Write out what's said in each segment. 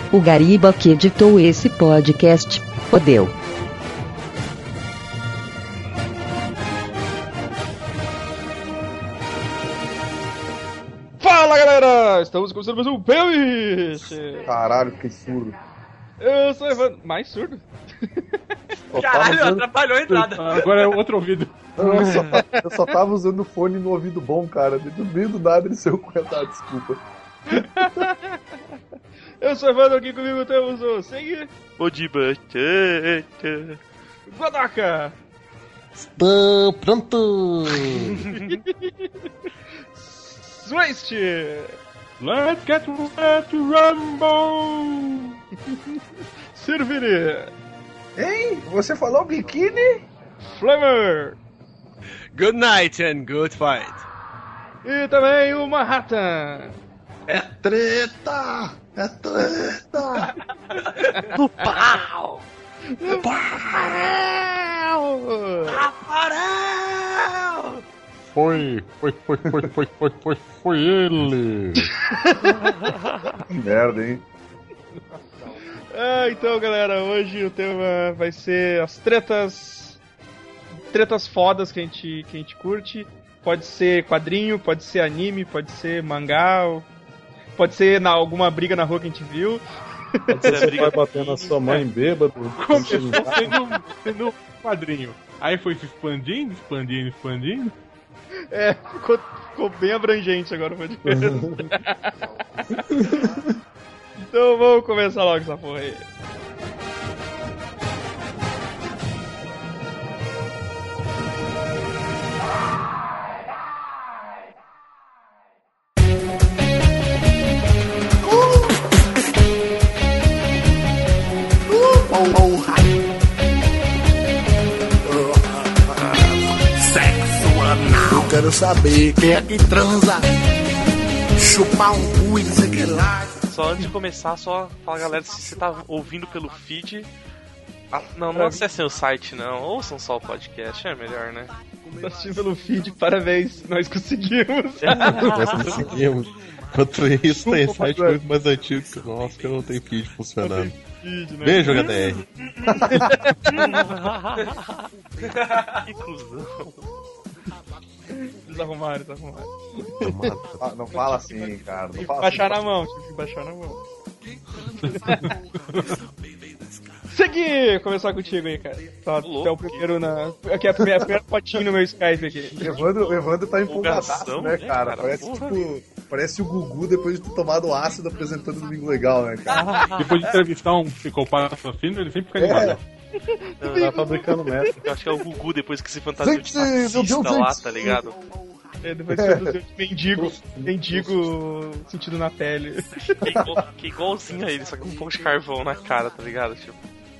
O Gariba que editou esse podcast, fodeu. Fala galera, estamos começando mais um Playlist. Caralho, fiquei surdo. Eu sou o Evandro, mais surdo? Caralho, atrapalhou a entrada. Agora é o outro ouvido. Eu só tava usando o fone no ouvido bom, cara. No meio do nada ele saiu com essa desculpa. Eu sou o Evandro, aqui comigo temos o Segui, o Diba, Godaka. Estou pronto. Swist. Let's get ready to rumble. Servire. Hein? Você falou biquíni? Flamer. Good night and good fight. E também o Manhattan. É treta! É treta! O pau! Aparel! Foi ele! Que merda, hein? Então galera, hoje o tema vai ser as tretas fodas que a gente curte. Pode ser quadrinho, pode ser anime, pode ser mangá, pode ser alguma briga na rua que a gente viu. Pode ser você vai bater na sua mãe bêbado. Começou sendo quadrinho. Aí foi se expandindo. Ficou bem abrangente agora o podcast. Então vamos começar logo essa porra aí. Eu quero saber quem é que transa, chupar um cu e não sei o que lá. Só antes de começar, só fala galera, se você tá ouvindo pelo feed, não acessem o site não, ouçam só o podcast, é melhor, né? Tá assistindo pelo feed, parabéns, nós conseguimos. Nós conseguimos. Enquanto isso, tem site muito mais antigo que o nosso, que não tem feed funcionando. Feed, né? Beijo, HDR. Que cuzão. Desarrumaram. Não fala assim, cara. Não fala Baixar assim. na mão, tive que baixar na mão. Segui! Começar contigo aí, cara. Tá, tu é o primeiro na. Aqui é a primeira fotinho no meu Skype aqui. O Evandro tá empolgadaço, né, cara? Empolgação, Parece o Gugu depois de ter tomado ácido apresentando o Domingo Legal, né, cara? Depois de entrevistar um psicopata assassino, ele sempre fica animado. Tá fabricando meta. Eu acho que é o Gugu depois que se fantasiou de Gente, meu taxista Deus, lá, gente. tá ligado? Depois que produziu de mendigo sentido na pele. Que é igualzinho a ele, só que um pouco de carvão na cara, tá ligado? Tipo.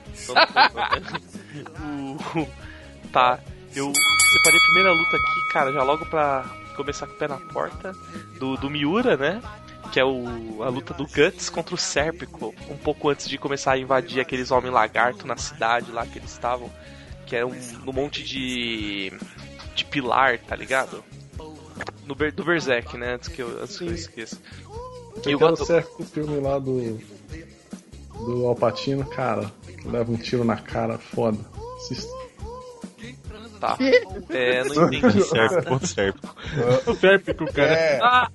Tá, eu separei a primeira luta aqui, cara, já logo pra começar com o pé na porta do Miura, né? Que é a luta do Guts contra o Serpico, um pouco antes de começar a invadir aqueles homens lagarto na cidade lá que eles estavam, que é um monte de pilar, tá ligado? Do Berserk, né? Antes que eu esqueça. Eu quero certo o filme lá do Al Pacino, cara, que leva um tiro na cara, foda. Assista. Tá. Não entendi. Serpico. O Sérpico, cara.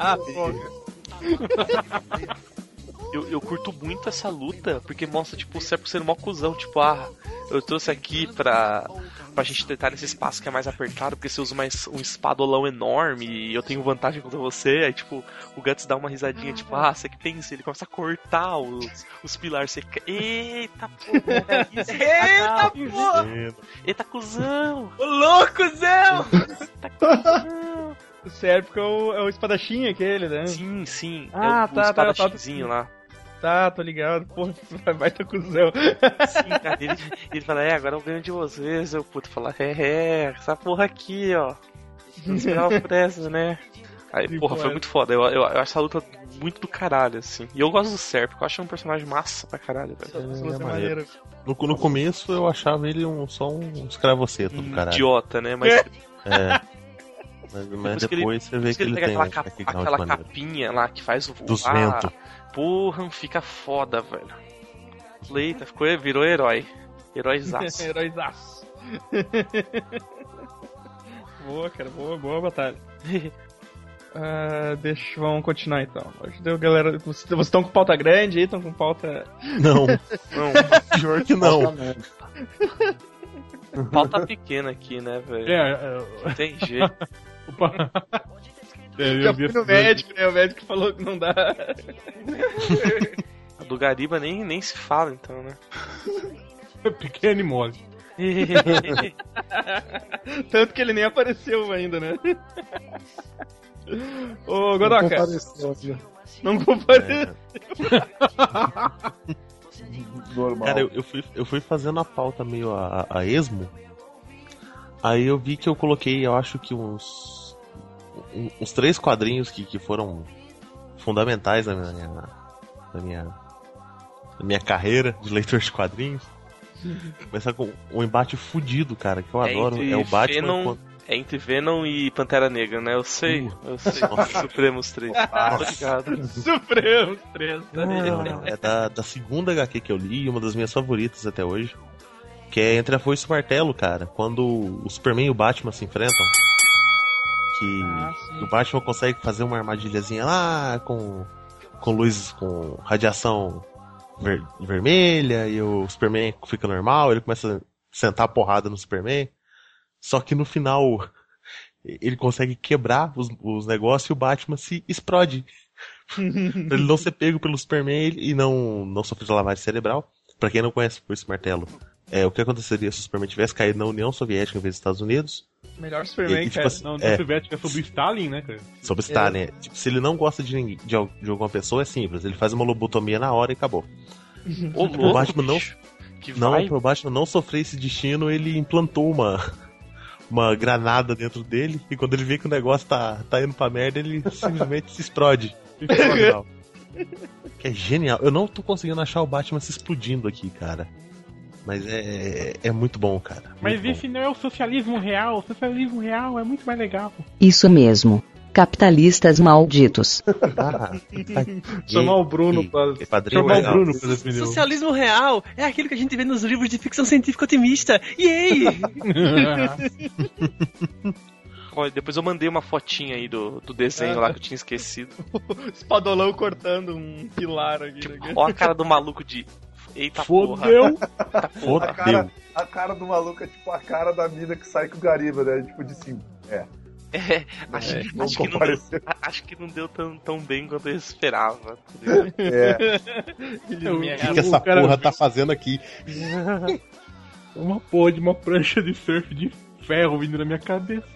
Eu curto muito essa luta, porque mostra, tipo, o Serpico sendo mó cuzão, tipo, eu trouxe aqui pra gente tentar nesse espaço que é mais apertado, porque você usa um espadolão enorme e eu tenho vantagem contra você. Aí, tipo, o Guts dá uma risadinha, tipo, você que pensa, ele começa a cortar os pilares. Você... Eita porra! Eita porra! Eita cuzão! Ô louco, Zé! Eita cuzão! O Sérpico é o espadachim aquele, né? Sim. O espadachinzinho lá. Tá, tô ligado. Porra, vai tá cuzão. Sim, cara, ele fala, agora eu ganho de vocês. Eu puto fala, essa porra aqui, ó. Não esperava por essa, né? Aí, porra, foi muito foda. Eu acho essa luta muito do caralho, assim. E eu gosto do Serpico, eu acho um personagem massa pra caralho, velho. No começo eu achava ele só um escravoceta do caralho. Idiota, né? Mas. Mas depois você vê que ele pega tem aquela capinha lá que faz o dos ventos. Porra, fica foda, velho. Eita, virou herói. Heróizaço. Heróizaço. Boa, cara, boa batalha. Vamos continuar então. Hoje deu, galera. Vocês estão com pauta grande aí? Estão com pauta. Não, pior que não. Pauta pequena aqui, né, velho? Não tem jeito. Já fui no médico, né? O médico falou que não dá. A do Gariba nem se fala, então, né? Pequeno e mole. Tanto que ele nem apareceu ainda, né? Ô, Godoka. Não compareceu. Normal. Cara, eu fui fazendo a pauta meio a esmo. Aí eu vi que eu coloquei, eu acho que uns 3 quadrinhos que foram fundamentais na minha carreira de leitor de quadrinhos. Começar com um embate fudido, cara, que eu adoro. É o Batman. É entre Venom e Pantera Negra, né? Eu sei. Supremos 3. Obrigado. Supremos 3. É da segunda HQ que eu li, uma das minhas favoritas até hoje. Que é Entre a Foice e o Martelo, cara. Quando o Superman e o Batman se enfrentam. Que o Batman consegue fazer uma armadilhazinha lá com luz, com radiação vermelha, e o Superman fica normal, ele começa a sentar a porrada no Superman. Só que no final ele consegue quebrar os negócios e o Batman se explode. Pra ele não ser pego pelo Superman e não sofrer de lavagem cerebral. Pra quem não conhece esse martelo, o que aconteceria se o Superman tivesse caído na União Soviética em vez dos Estados Unidos? Melhor Superman, tipo assim, não, União Soviética é sobre Stalin, né, cara? Sobre Stalin, Tipo, se ele não gosta de alguma pessoa, é simples. Ele faz uma lobotomia na hora e acabou. O Batman pro Batman não sofrer esse destino, ele implantou uma granada dentro dele, e quando ele vê que o negócio tá indo pra merda, ele simplesmente se explode. Que é genial. Eu não tô conseguindo achar o Batman se explodindo aqui, cara. Mas é muito bom, cara. Mas esse não é o socialismo real. O socialismo real é muito mais legal. Isso mesmo. Capitalistas malditos. Chamar o Bruno pra defender. Socialismo real é aquilo que a gente vê nos livros de ficção científica otimista. Yay! Olha, depois eu mandei uma fotinha aí do desenho lá que eu tinha esquecido. Espadolão cortando um pilar aqui. Tipo, ó a cara do maluco de... Eita Fodeu! Porra. A cara do maluco é tipo a cara da mina que sai com o Gariba, né? Tipo de cima. Acho que não deu tão bem quanto eu esperava. O que essa porra tá fazendo aqui? Uma porra de uma prancha de surf de ferro vindo na minha cabeça.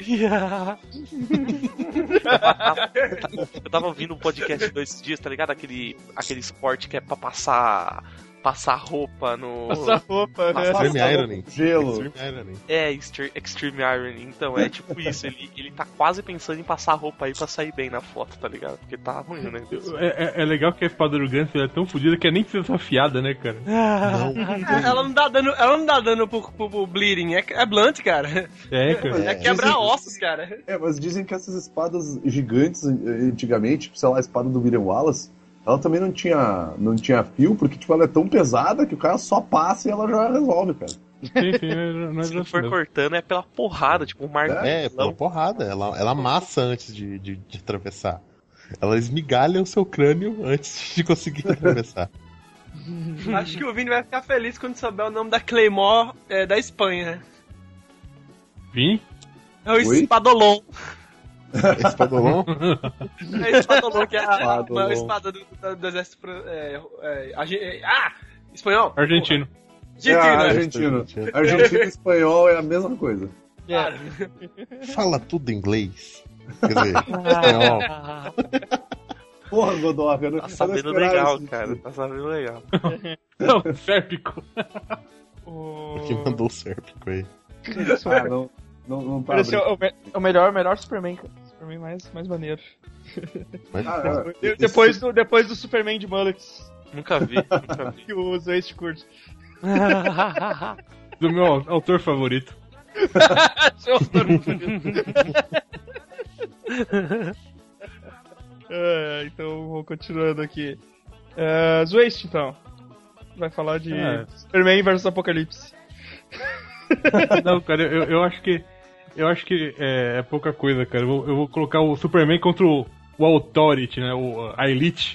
Eu tava ouvindo um podcast 2 dias, tá ligado? Aquele esporte que é pra passar roupa no... Passar roupa, né? Extreme Ironing. Gelo. Extreme Ironing. Então, é tipo isso. Ele tá quase pensando em passar roupa aí pra sair bem na foto, tá ligado? Porque tá ruim, né? É legal que a espada do Gantz é tão fodida que é nem precisa ser afiada, né, cara? Ela não dá dano pro bleeding. É blunt, cara. Cara. É quebrar ossos, cara. Mas dizem que essas espadas gigantes, antigamente, sei lá, a espada do William Wallace, ela também não tinha fio, porque tipo, ela é tão pesada que o cara só passa e ela já resolve, cara. Se não for cortando, é pela porrada, tipo um martelo. Pela porrada. Ela amassa antes de atravessar. Ela esmigalha o seu crânio antes de conseguir atravessar. Acho que o Vini vai ficar feliz quando souber o nome da Claymore da Espanha. Vini? É o Espadolon. Espadolon? É Espadolon, que é a espada do exército espanhol? Argentino. Argentino e espanhol é a mesma coisa. Fala tudo em inglês. Quer dizer, espanhol. Porra, Godoka, tá sabendo legal, cara. Tá sabendo legal. Não, Sérpico. Quem mandou o Sérpico aí? Não tá. Pareceu o melhor Superman, cara. Superman mais maneiro. Depois do Superman de Mullets. Nunca vi. Que o Zwest curte. Do meu autor favorito. Seu autor favorito. Então, vou continuando aqui. Zwaist, então. Vai falar de Superman vs Apocalipse. Não, cara, eu acho que é pouca coisa, cara. Eu vou colocar o Superman contra o Authority, né? A Elite.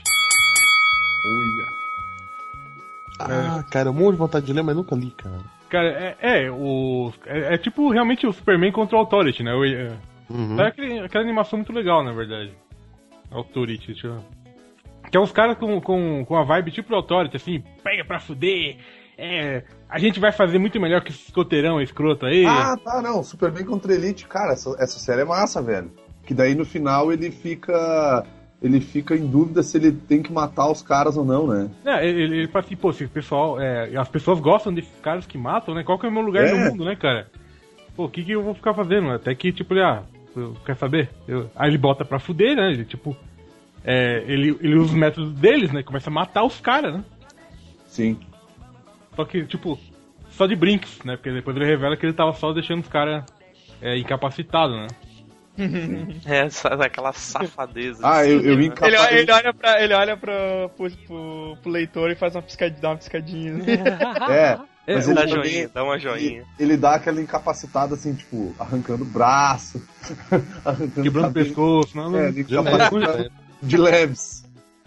Cara, um monte de vontade de ler, mas nunca li, cara. Cara, é tipo realmente o Superman contra o Authority, né? É aquela animação muito legal, na verdade. Authority, que é uns caras com a vibe tipo Authority, assim, pega pra fuder. A gente vai fazer muito melhor que esse escoteirão escroto aí. Não. Superman contra Elite, cara, essa série é massa, velho. Que daí no final ele fica em dúvida se ele tem que matar os caras ou não, né? Ele fala assim, pô, se o pessoal, as pessoas gostam desses caras que matam, né? Qual que é o meu lugar no mundo, né, cara? Pô, o que eu vou ficar fazendo? Até que, tipo, quer saber? Aí ele bota pra fuder, né? Ele, tipo, ele usa os métodos deles, né? Começa a matar os caras, né? Sim. Só que, tipo, só de brinks, né? Porque depois ele revela que ele tava só deixando os caras incapacitados, né? Aquela safadeza. Eu ele olha pro leitor e faz uma piscadinha. Mas dá uma joinha. Ele dá aquela incapacitada assim, tipo, arrancando o braço, quebrando o pescoço, de leves.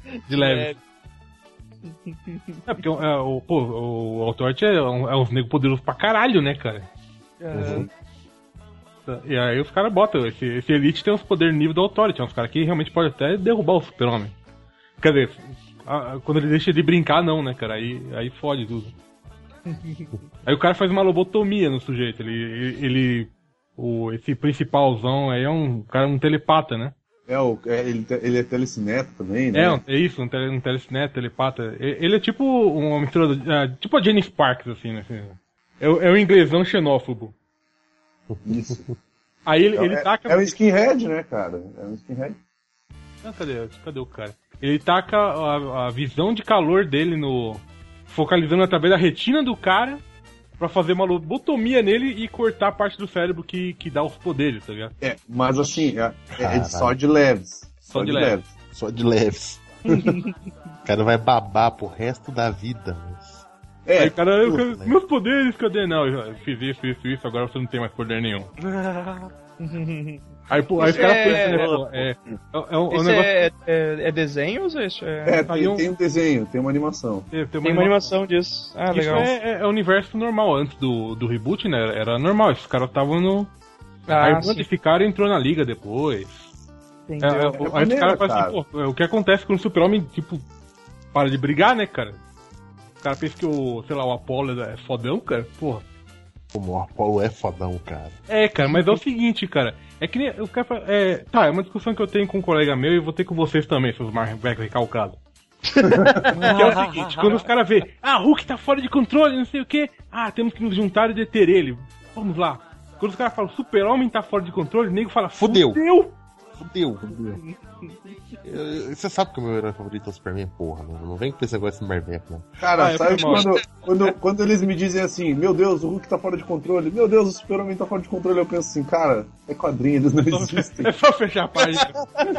Porque o Authority é uns negros poderosos pra caralho, né, cara? E aí os caras botam, esse Elite tem uns poderes nível do Authority, é uns caras que realmente podem até derrubar o Super-Homem. Quer dizer, quando ele deixa de brincar, não, né, cara? Aí fode tudo. Aí o cara faz uma lobotomia no sujeito, esse principalzão aí é um telepata, né? Ele é telecineto também, né? É isso, um telecineto, telepata. Ele é tipo uma mistura, tipo a Jenny Sparks, assim, né? É o inglesão xenófobo. Isso. Aí ele taca... É um skinhead, né, cara? É um skinhead. Não, cadê o cara? Ele taca a visão de calor dele focalizando através da retina do cara pra fazer uma lobotomia nele e cortar a parte do cérebro que dá os poderes, tá ligado? Mas assim, só de leves. Só de leves. O cara vai babar pro resto da vida, mas... Aí o cara, meus poderes, cadê? Não, eu fiz isso, agora você não tem mais poder nenhum. Aí os caras pensam, um negócio... É desenho ou isso? Tem um desenho, tem uma animação. Tem uma animação disso. Legal. Isso é o universo normal, antes do reboot, né? Era normal, esses caras estavam no... Aí modificaram e entrou na liga depois. Aí os caras falam assim, pô, o que acontece quando o Super-Homem, tipo, para de brigar, né, cara? O cara pensa que o Apollo é fodão, cara, porra. Como o Apollo é fodão, cara. Cara, mas é o seguinte, cara. É que nem o cara fala, é uma discussão que eu tenho com um colega meu e vou ter com vocês também, seus marvecos recalcados. Que é o seguinte, quando os caras vê, Hulk tá fora de controle, não sei o que, temos que nos juntar e deter ele. Vamos lá. Quando os caras falam, Super-Homem tá fora de controle, o nego fala, fudeu. Você sabe que o meu herói favorito é o Superman, porra, não vem com esse negócio de Marveco, não. Cara, sabe quando eles me dizem assim, meu Deus, o Hulk tá fora de controle, meu Deus, o Super-Homem tá fora de controle, eu penso assim, cara, é quadrinho, eles não existem. É só fechar a página.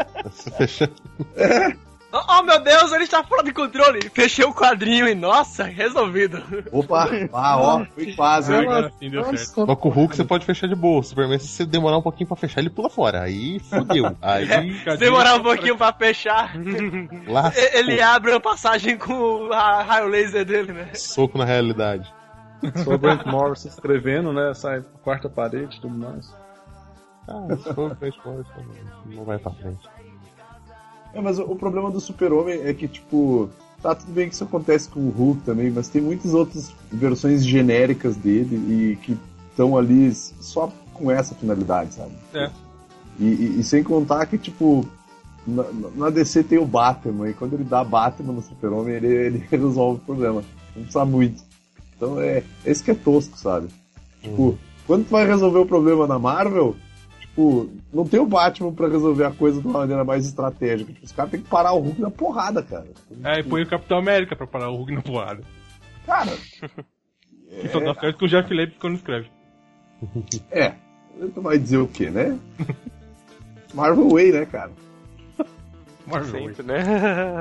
Oh meu Deus, ele está fora de controle. Fechei o quadrinho e nossa, resolvido. Opa, foi quase. Assim deu certo. Mas com o Hulk você pode fechar de boa. O Superman, se você demorar um pouquinho pra fechar, ele pula fora. Aí fodeu. Se demorar um pouquinho pra fechar, ele abre a passagem com o raio laser dele, né? Soco na realidade. Só o Grant Morrison escrevendo, né? Sai quarta parede e tudo mais. Se for Grant Morrison, não vai pra frente. Mas o problema do Super-Homem é que, tipo, tudo bem que isso acontece com o Hulk também, mas tem muitas outras versões genéricas dele e que estão ali só com essa finalidade, sabe? E sem contar que, tipo, na DC tem o Batman, e quando ele dá Batman no Super-Homem, ele resolve o problema. Não precisa muito. Então esse que é tosco, sabe? Tipo, quando tu vai resolver o problema na Marvel... não tem o Batman pra resolver a coisa de uma maneira mais estratégica. Os caras têm que parar o Hulk na porrada, cara. E põe o Capitão América pra parar o Hulk na porrada. Cara... Que só dá certo com o Jeff Lemire quando escreve. Tu vai dizer o quê, né? Marvel Way, né, cara? Sempre, né?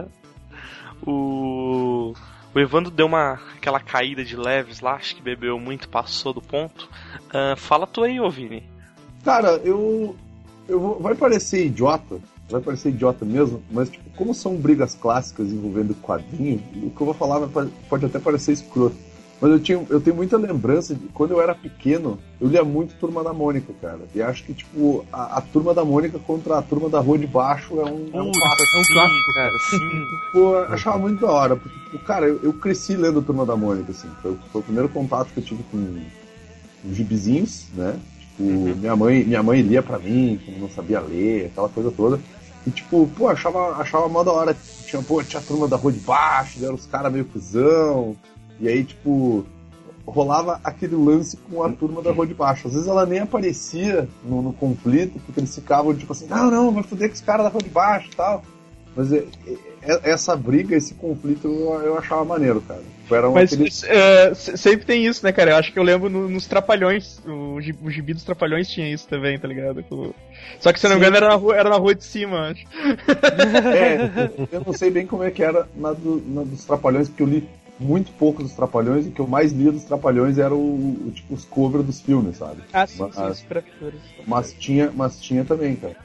O Evandro deu aquela caída de leves lá, acho que bebeu muito, passou do ponto. Fala tu aí, ô Vini. Cara, vai parecer idiota mesmo, mas tipo, como são brigas clássicas envolvendo quadrinho, o que eu vou falar pode até parecer escroto. Mas eu tenho muita lembrança de quando eu era pequeno, eu lia muito Turma da Mônica, cara. E acho que, tipo, a Turma da Mônica contra a Turma da Rua de Baixo é um clássico, cara. Sim. Pô, eu achava muito da hora. Porque, tipo, cara, eu cresci lendo Turma da Mônica, assim. Foi o primeiro contato que eu tive com gibizinhos, né? Tipo, minha mãe lia pra mim, quando não sabia ler, aquela coisa toda. E, tipo, pô, achava mó da hora. Tinha a Turma da Rua de Baixo, eram os caras meio cuzão. E aí, tipo, rolava aquele lance com a Turma da Rua de Baixo. Às vezes ela nem aparecia no conflito, porque eles ficavam, tipo assim, não, vai foder com os caras da Rua de Baixo e tal. Mas essa briga, esse conflito, eu achava maneiro, cara. Mas sempre tem isso, né, cara? Eu acho que eu lembro nos Trapalhões, o gibi dos Trapalhões tinha isso também, tá ligado? Só que, se eu não me engano, era na rua de cima, acho. Eu não sei bem como é que era na dos Trapalhões, porque eu li muito pouco dos Trapalhões, e o que eu mais lia dos Trapalhões era tipo, os covers dos filmes, sabe? Ah, sim, os prefeitores. Mas tinha também, cara.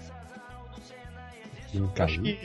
Acho que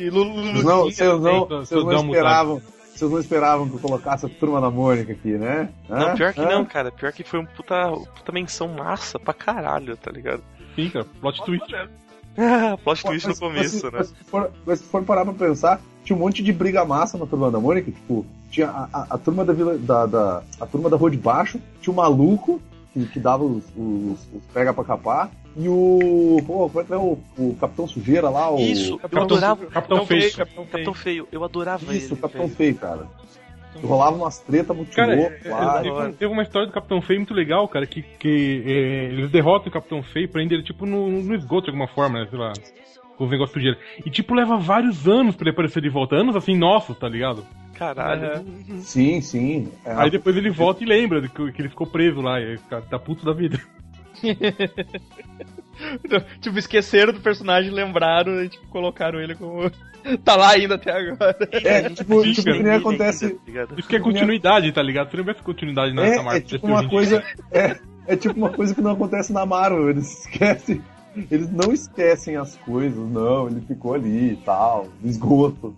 vocês não esperavam que eu colocasse a Turma da Mônica aqui, né? Não, pior que não, cara. Pior que foi puta menção massa pra caralho, tá ligado? Sim, cara. Plot twist. Plot twist no começo, né? Mas se for parar pra pensar, tinha um monte de briga massa na Turma da Mônica, tipo, tinha a turma a Turma da Rua de Baixo, tinha o maluco que dava os pega pra capar, e como é que é o Capitão Sujeira lá, Isso, eu adorava Capitão Feio, eu adorava ele. Isso, o Capitão Feio, cara. Rolava umas tretas muito loucas lá. Teve uma história do Capitão Feio muito legal, cara, que eles derrotam o Capitão Feio, prendem ele tipo no esgoto de alguma forma, né, sei lá, com o negócio sujeira. E tipo, leva vários anos pra ele aparecer de volta, anos assim, nossos, tá ligado? Caralho. Sim. Aí depois ele volta e lembra que ele ficou preso lá, e tá puto da vida. Tipo, esqueceram do personagem, lembraram e tipo, colocaram ele como... tá lá ainda até agora. Tipo, que nem acontece... Isso que é continuidade, tá ligado? Se não tivesse continuidade na Marvel. É tipo uma coisa... É tipo uma coisa que não acontece na Marvel, eles esquecem... Eles não esquecem as coisas, não, ele ficou ali e tal, no esgoto.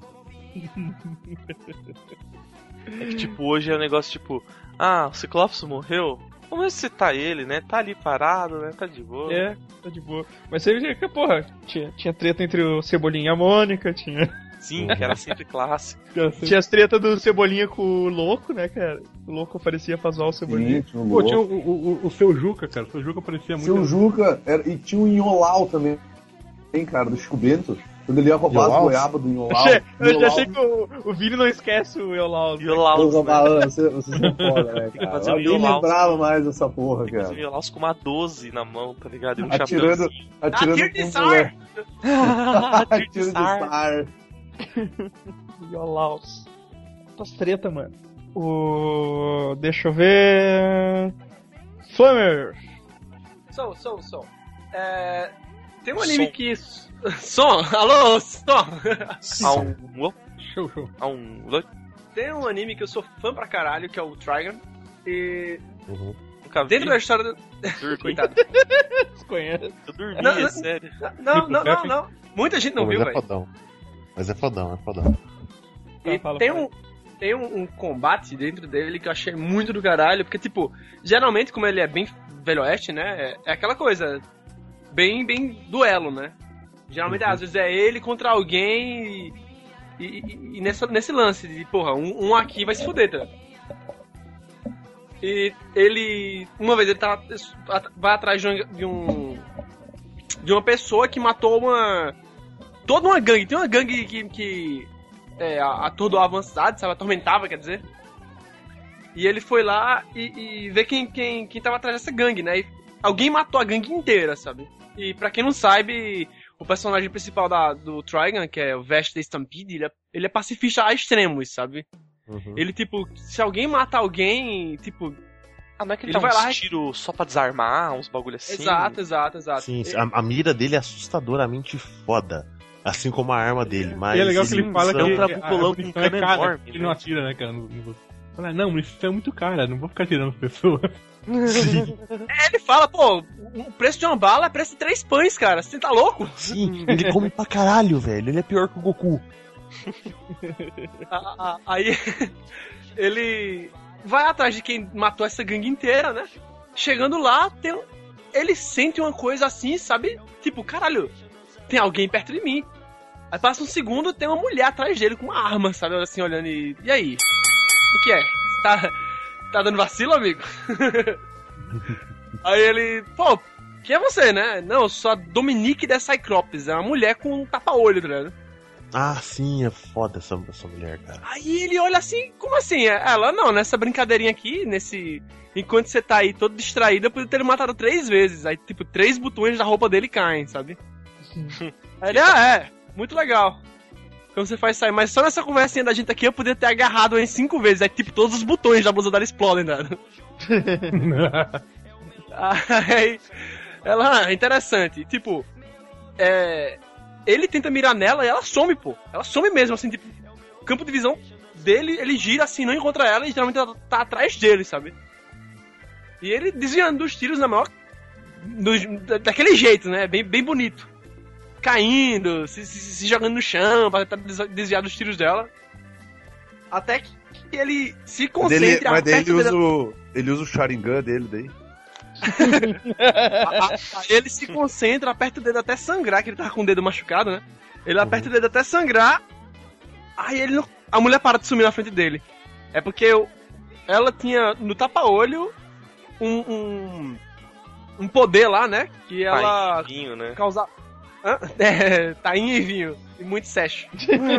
É que tipo, hoje é um negócio tipo, o Ciclopes morreu? Vamos ressuscitar ele, né? Tá ali parado, né? Tá de boa. Tá de boa. Mas você vê que, porra, tinha treta entre o Cebolinha e a Mônica, tinha... Sim, que era sempre clássico. Tinha as tretas do Cebolinha com o Louco, né, cara? O Louco aparecia pra zoar o Cebolinha. Sim, tinha o Seu Juca, cara. O Seu Juca aparecia muito. Seu Juca, e tinha o Inholau também, cara, do Chico Bento. Quando ele ia roubar as goiabas do Inholau. Eu já achei que o Vini não esquece o Inholau. Vocês são foda, né, cara? Eu nem lembrava mais dessa porra, cara. O Inholau com uma 12 na mão, tá ligado? E um atirando Tiro de Sar! Tiro de Sar! Iolaus. Quantas treta, mano. Deixa eu ver... Flamer! Tem um anime que... Som! Alô, som! Show. Tem um anime que eu sou fã pra caralho, que é o Trigun. E... Dentro da história... Coitado. Desconhece. Eu dormi, sério. Não. Muita gente não viu, velho. Mas é fodão. E tem um combate dentro dele que eu achei muito do caralho, porque, tipo, geralmente, como ele é bem Velho Oeste, né, é aquela coisa, bem duelo, né? Geralmente, às vezes, é ele contra alguém e nesse lance de, porra, um aqui vai se fuder, tá? E ele, uma vez, ele vai atrás de uma pessoa que matou toda uma gangue. Tem uma gangue que atordoava a cidade, sabe? Atormentava, quer dizer. E ele foi lá e vê quem tava atrás dessa gangue, né? E alguém matou a gangue inteira, sabe? E pra quem não sabe, o personagem principal do Trigun, que é o Vest da Stampede, ele é pacifista a extremos, sabe? Ele, tipo, se alguém mata alguém, tipo, Ah, não é que ele Ele dá vai uns lá e- tiros só pra desarmar, uns bagulho assim? Exato. Sim, a mira dele é assustadoramente foda. Assim como a arma dele, mas... E é legal que ele fala que é um a trabucolão com munição é cano cara, enorme, ele não né? atira, né, cara? Fala, não, munição é muito cara, não vou ficar atirando as pessoas. Ele fala, pô, o preço de uma bala é preço de 3 pães, cara. Você tá louco? Sim, ele come pra caralho, velho. Ele é pior que o Goku. Aí ele vai atrás de quem matou essa gangue inteira, né? Chegando lá, ele sente uma coisa assim, sabe? Tipo, caralho, tem alguém perto de mim. Aí passa um segundo, tem uma mulher atrás dele com uma arma, sabe? Assim, olhando e aí? O que é? Tá dando vacilo, amigo? Aí ele, pô, quem é você, né? Não, eu sou a Dominique da Cyclops, é uma mulher com um tapa-olho, tá ligado? Ah, sim, é foda essa mulher, cara. Aí ele olha assim, como assim? Ela, não, nessa brincadeirinha aqui, enquanto você tá aí todo distraído, eu podia ter matado 3 vezes. Aí, tipo, 3 botões da roupa dele caem, sabe? Aí ele, muito legal. Então você faz sair, mas só nessa conversinha da gente aqui eu podia ter agarrado em 5 vezes. Aí, tipo, todos os botões da blusa dela explodem, né? Aí, ela, interessante. Tipo, ele tenta mirar nela e ela some, pô. Ela some mesmo, assim, tipo, o campo de visão dele, ele gira assim, não encontra ela e geralmente ela tá atrás dele, sabe? E ele desviando dos tiros na maior. Daquele jeito, né? Bem bonito. Caindo, se jogando no chão pra tentar desviar dos tiros dela. Até que ele se concentra. Mas daí ele usa o Sharingan dele daí. Ele se concentra, aperta o dedo até sangrar, que ele tava com o dedo machucado, né? Ele aperta o dedo até sangrar. Aí a mulher para de sumir na frente dele. É porque ela tinha no tapa-olho um poder lá, né? Que ela vinho, né? causava. Tainha e vinho. E muito sexo.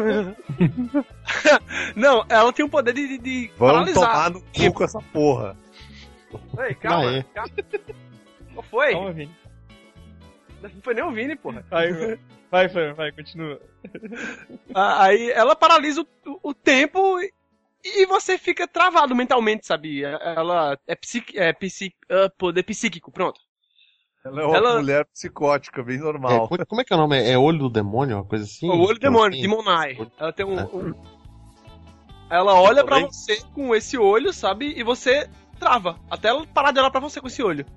Não, ela tem um poder de Vamos paralisar. tomar no cu com essa porra. Ei, calma. Qual foi? Calma, Vini. Não foi nem o Vini, porra. Vai, continua. Aí ela paralisa o tempo e você fica travado mentalmente, sabe? Ela poder psíquico, pronto. Ela é uma mulher psicótica, bem normal. Como é que é o nome? É olho do demônio, uma coisa assim? O olho do demônio, Demonai. Ela tem Ela olha pra você com esse olho, sabe? E você trava. Até ela parar de olhar pra você com esse olho.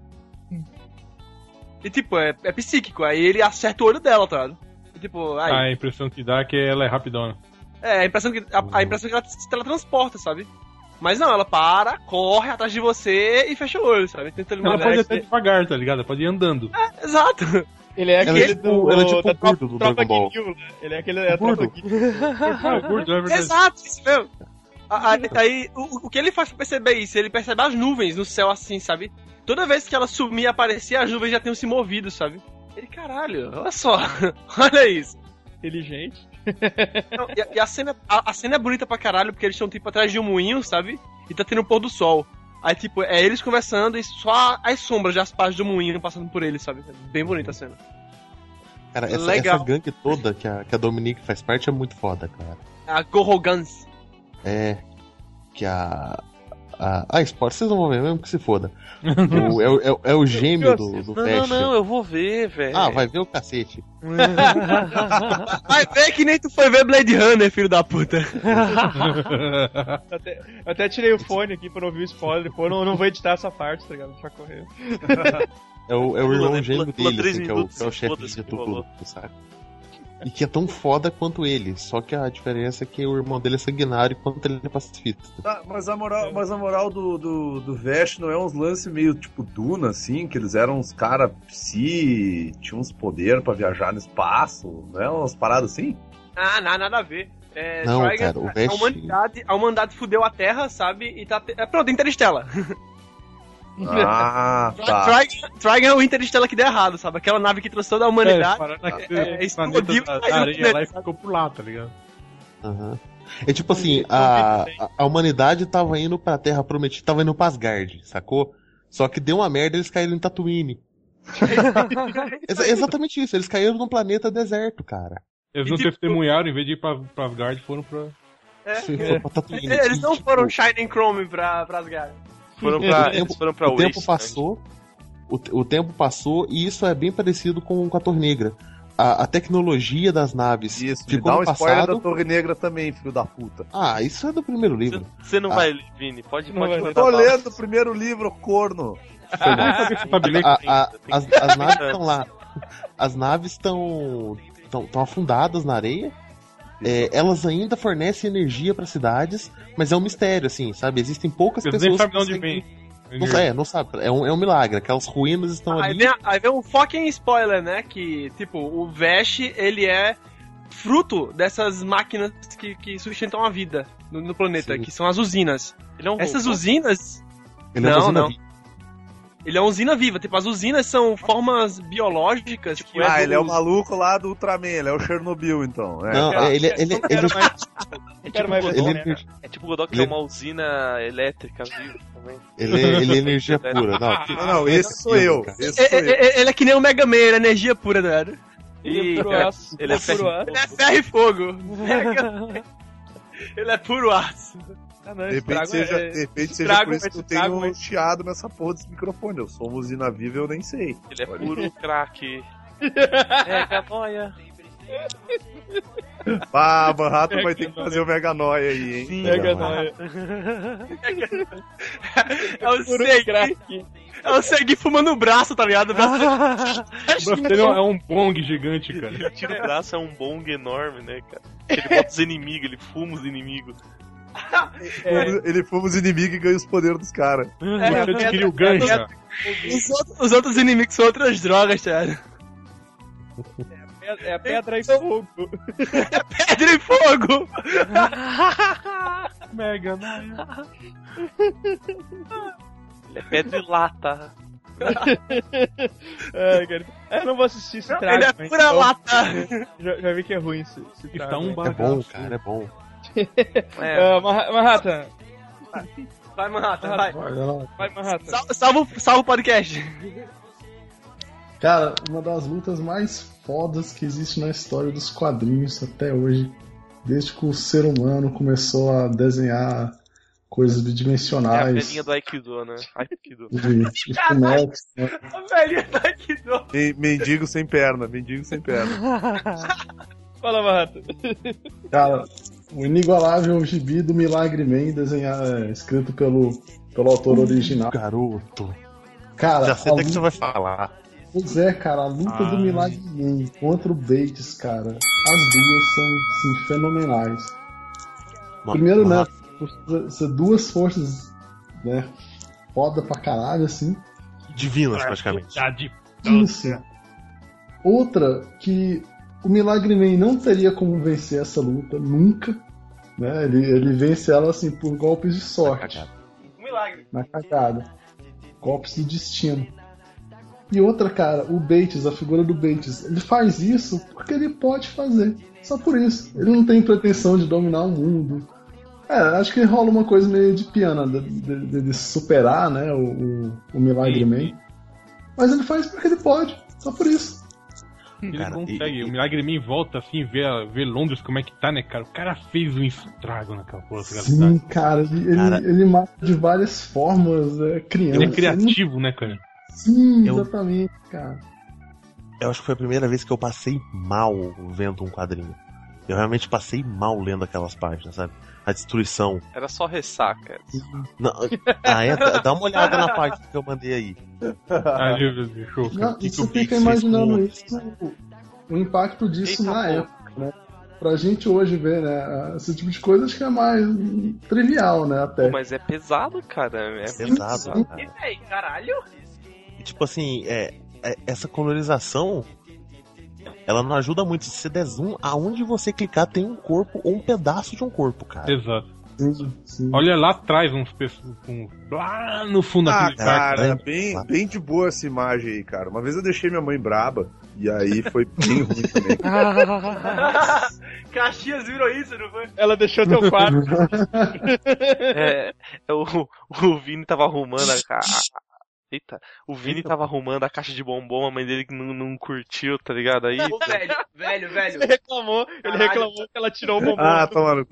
E tipo, é psíquico. Aí ele acerta o olho dela, tá ligado? E, tipo, aí... A impressão que dá é que ela é rapidona. A impressão que ela se teletransporta, sabe? Mas não, ela corre atrás de você e fecha o olho, sabe? Tenta Ela pode até devagar, tá ligado? Ela pode ir andando. Exato. Ele é aquele ela é tipo o gordo do Tropa Dragon Ball. Guinil, né? Ele é aquele Tropa Guinil. Gordo, é verdade. Exato, isso mesmo. Aí, o que ele faz pra perceber isso? Ele percebe as nuvens no céu assim, sabe? Toda vez que ela sumir e aparecer, as nuvens já tenham se movido, sabe? Ele, caralho, olha só. Olha isso. Inteligente. Não, e a cena é bonita pra caralho, porque eles estão, tipo, atrás de um moinho, sabe? E tá tendo um pôr do sol. Aí, tipo, eles conversando e só as sombras das partes do moinho passando por eles, sabe? Bem bonita a cena. Cara, essa gangue toda que a Dominique faz parte é muito foda, cara. A Gorogans. Que spoiler, vocês não vão ver, mesmo que se foda. É o gêmeo do Flash. Não, eu vou ver, velho. Ah, vai ver o cacete. Vai ver que nem tu foi ver Blade Runner, filho da puta. Até tirei o fone aqui pra não ouvir o spoiler. Pô, não vou editar essa parte, tá ligado? Deixa correr. É o irmão gêmeo pula dele, 3 assim, que minutos, é o chefe foda-se de que rolou. tudo, sabe? E que é tão foda quanto ele, só que a diferença é que o irmão dele é sanguinário enquanto ele é pacifista. Mas a moral do Vesh não é uns lances meio tipo Duna, assim, que eles eram uns caras tinham uns poderes pra viajar no espaço, não é umas paradas assim? Nada a ver. Não, Trigon, cara, o Vesh... a humanidade fudeu a Terra, sabe? E tá... pronto, Interstellar. Tá. Trigon é o Interstellar que deu errado, sabe? Aquela nave que trouxe toda a humanidade. Explodiu a areia lá e ficou por lá, tá ligado? Uhum. É tipo assim, a humanidade tava indo pra Terra Prometida, tava indo pra Asgard, sacou? Só que deu uma merda, eles caíram em Tatooine. Exatamente isso, eles caíram num planeta deserto, cara. Eles não testemunharam, em vez de ir pra Asgard, foram pra... Foram pra Tatooine. Eles não foram Shining Chrome pra Asgard. Eles foram pra o tempo Wasteland. passou. O tempo passou e isso é bem parecido com a Torre Negra. A tecnologia das naves Isso, me ficou dá um no spoiler passado. da Torre Negra também, filho da puta. Ah, isso é do primeiro livro. Você não vai ler, Vini. Pode vai ler. mandar Tô bala. lendo o primeiro livro, corno. As naves estão lá. As naves estão afundadas na areia. Elas ainda fornecem energia para cidades, mas é um mistério, assim, sabe? Existem poucas Eles pessoas nem sabem de que onde conseguem- vem. Não sabe. É um milagre. Aquelas ruínas estão Aí ali. vem um fucking spoiler, né? Que, tipo, o Vesh, ele é fruto dessas máquinas que sustentam a vida no planeta, Sim. que são as usinas. Ele é um Essas robô? usinas... Ele é uma Não, usina não. viva. Ele é uma usina viva. Tipo, as usinas são formas biológicas que... Ele é o maluco lá do Ultraman, ele é o Chernobyl, então. Não, ele É tipo quero mais o ver Godot, essa né? É tipo o Godot, que é uma usina elétrica viva também. ele é energia pura. Não, esse sou eu. Esse sou eu. Ele é que nem o Mega Man, ele é energia pura, né? Ele é puro Ih, aço. ele é puro aço. Ele é ferro e fogo. Ele é puro aço. Ah, não, De repente seja estrago, por isso que eu estrago, tenho chiado nessa porra desse microfone. Eu sou uma usina viva e eu nem sei. Ele é puro craque. Noia. Ah, Manhattan vai ter que fazer o Mega Noia aí, hein? Sim, Mega mano. nóia. É o Puro Segui. craque. É o Segui fumando o braço, tá ligado? O braço... O braço dele é um bong gigante, cara. Ele tira o braço, é um bong enorme, né, cara? Ele bota os inimigos, ele fuma os inimigos. Ele fuma os inimigos e ganha os poderes dos caras. Você adquiriu o gancho. Os outros inimigos são outras drogas, cara. É a pedra e fogo. Pedra e fogo! Mega nóia. Ele é pedra e lata. Cara. Eu não vou assistir esse trago. Ele é mas pura então lata! Já vi que é ruim esse trago. Está um É bagaço. bom, cara, é bom. Manhattan. Vai, Manhattan, vai. Vai, Manhattan. Salva o podcast. Cara, uma das lutas mais fodas que existe na história dos quadrinhos até hoje, desde que o ser humano começou a desenhar coisas É a bidimensionais. velhinha do Aikido, né? Aikido. de fumex, né? A velhinha tá aqui, não. Mendigo sem perna, mendigo sem perna. Fala, Manhattan. Cara, o inigualável gibi do Milagre Man, escrito pelo autor original. Garoto. Cara, Já sei a até que você luta- vai falar. Pois é, cara, a luta do Milagre Man contra o Bates, cara, as duas são assim, fenomenais. Primeiro, né, por ser duas forças, né, foda pra caralho, assim. Divinas, praticamente. Isso. Outra, que o Milagre Man não teria como vencer essa luta, nunca, né, ele vence ela, assim, por golpes de sorte, Milagre. na cagada. Golpes do destino. E outra, cara, o Bates, a figura do Bates, ele faz isso porque ele pode fazer. Só por isso. Ele não tem pretensão de dominar o mundo. Acho que rola uma coisa meio de piano, de superar, né, o Milagre Man. Mas ele faz porque ele pode. Só por isso. Ele Cara, consegue. O Milagre Man volta assim, vê Londres como é que tá, né, cara? O cara fez um estrago naquela porra. Sim, cara, ele mata de várias formas, criança. Ele é criativo, né, cara? Sim, exatamente, cara. Eu acho que foi a primeira vez que eu passei mal vendo um quadrinho. Eu realmente passei mal lendo aquelas páginas, sabe? A destruição. Era só ressaca. Não, dá uma olhada na página que eu mandei aí. Show, Não, que você o fica Bates imaginando fez isso, o impacto disso Eita, na porra. época, né? Pra gente hoje ver, né? Esse tipo de coisa acho que é mais trivial, né? Até. Mas é pesado, cara. É Pesado, cara. Ei, caralho. E, tipo assim, essa colorização, ela não ajuda muito. Se você der zoom, aonde você clicar tem um corpo ou um pedaço de um corpo, cara. Exato. Sim. Olha lá atrás uns pessoas lá no fundo daquele Cara, né? bem de boa essa imagem aí, cara. Uma vez eu deixei minha mãe braba, e aí foi bem ruim também. Caxias virou isso, não foi? Ela deixou teu quarto. O Vini tava arrumando Eita, o Vini tava arrumando a caixa de bombom, a mãe dele que não curtiu, tá ligado? Aí. Ô, velho. Ele reclamou que ela tirou o bombom. Ah, toma no cu.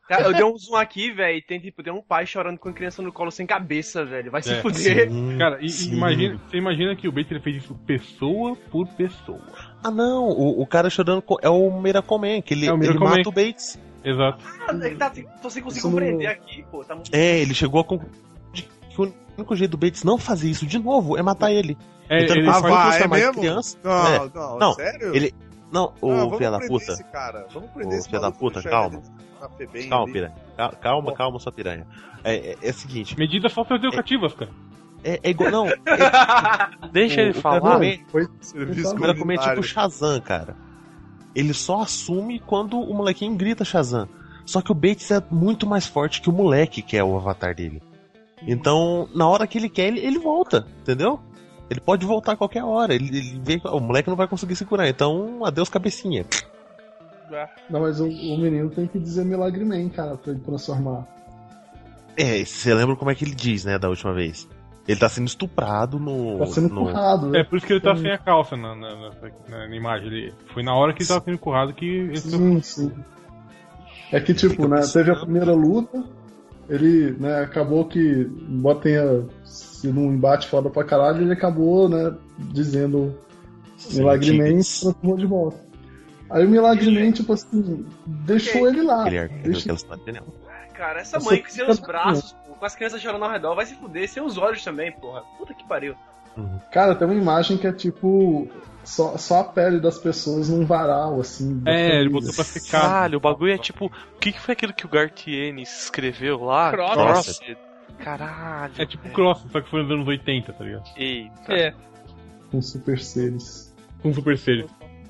Cara, eu dei um zoom aqui, velho, e tem um pai chorando com a criança no colo sem cabeça, velho. Vai se fuder. Cara, você imagina que o Bates ele fez isso pessoa por pessoa. Ah, não, o cara chorando é o Miracle Man, que ele mata o Bates. Exato. Você conseguiu compreender aqui, pô. Tá muito... Ele chegou a concluir que o único jeito do Bates não fazer isso de novo é matar ele. Então ele pode transformar mesmo? em criança. Não, sério? Ele... Não, vamos filho da prender puta. esse cara. Vamos prender esse Filho da maluco, puta, deixar calma. ele na FEBEM Calma, ali. piranha. Calma, sua piranha. É o seguinte. Medidas socioeducativas, cara. É igual. Não. Deixa ele falar. Foi Serviço O Miracle Man é tipo comunitário. Shazam, cara. Ele só assume quando o molequinho grita Shazam. Só que o Bates é muito mais forte que o moleque que é o avatar dele. Então, na hora que ele quer, ele volta, entendeu? Ele pode voltar a qualquer hora. Ele vê que o moleque não vai conseguir segurar. Então, adeus, cabecinha. Não, mas o menino tem que dizer Milagre Man, cara, pra ele transformar. Você lembra como é que ele diz, né, da última vez? Ele tá sendo estuprado no... Tá sendo empurrado, né? É por isso que ele tá sem a calça na imagem. Foi na hora que ele tava sendo empurrado que ele Sim. É que, tipo, né, teve a primeira luta, ele, né, acabou que, embora tenha sido um embate foda pra caralho, ele acabou, né, dizendo Milagre Man e se transformou de volta. Aí o Milagre Man, tipo assim, deixou ele lá. Cara, essa mãe que sem os braços, pô, com as crianças chorando ao redor, vai se fuder, sem os olhos também, porra. Puta que pariu. Cara, tem uma imagem que é tipo só a pele das pessoas num varal, assim. Ele botou pra secar. Caralho, o bagulho é tipo. O que foi aquilo que o Gartienes escreveu lá? Crossed. Caralho. É tipo Cross, só que foi nos anos 80, tá ligado? Eita. Com super seres. Com super seres.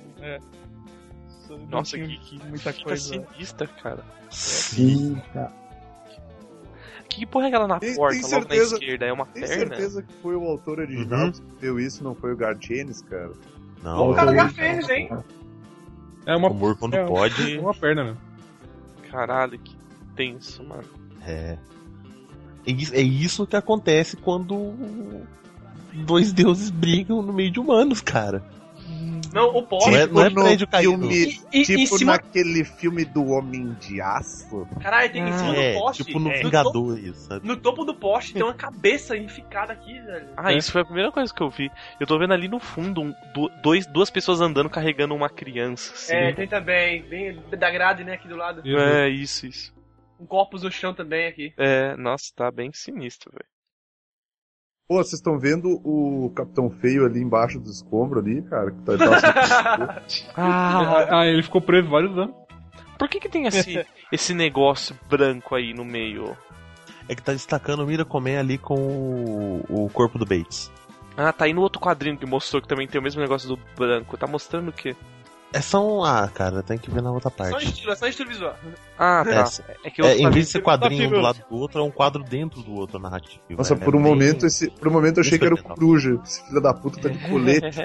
Nossa, que muita fica coisa. sinistra, cara. Sim, cara. Que porra é aquela na porta, logo na esquerda? É uma Tem perna? certeza que foi o autor original que escreveu isso, não foi o Gartienes, cara? Não, O cara já fez, hein? É uma, o humor quando pode... É uma perna, né? Caralho, que tenso, mano. É isso que acontece quando dois deuses brigam no meio de humanos, cara. Não, o poste. Não é prédio caído. Tipo naquele filme do Homem de Aço. Caralho, tem em cima do poste. Tipo no Vingadores, sabe? No topo do poste tem uma cabeça enficada aqui, velho. Isso foi a primeira coisa que eu vi. Eu tô vendo ali no fundo duas pessoas andando carregando uma criança. Assim. Tem também, bem da grade, né, aqui do lado. Isso. Um corpus no chão também aqui. Nossa, tá bem sinistro, velho. Pô, vocês estão vendo o Capitão Feio ali embaixo do escombro ali, cara? Que Ele ficou preso vários anos. Por que tem esse negócio branco aí no meio? É que tá destacando o Miracle Man ali com o corpo do Bates. Tá aí no outro quadrinho que mostrou que também tem o mesmo negócio do branco. Tá mostrando o quê? Cara, tem que ver na outra parte. Só estilo visual. Tá. Em vez de ser quadrinho um do lado do outro, é um quadro dentro do outro narrativo. Nossa, por um momento eu achei que era o Coruja. Esse filho da puta tá de colete.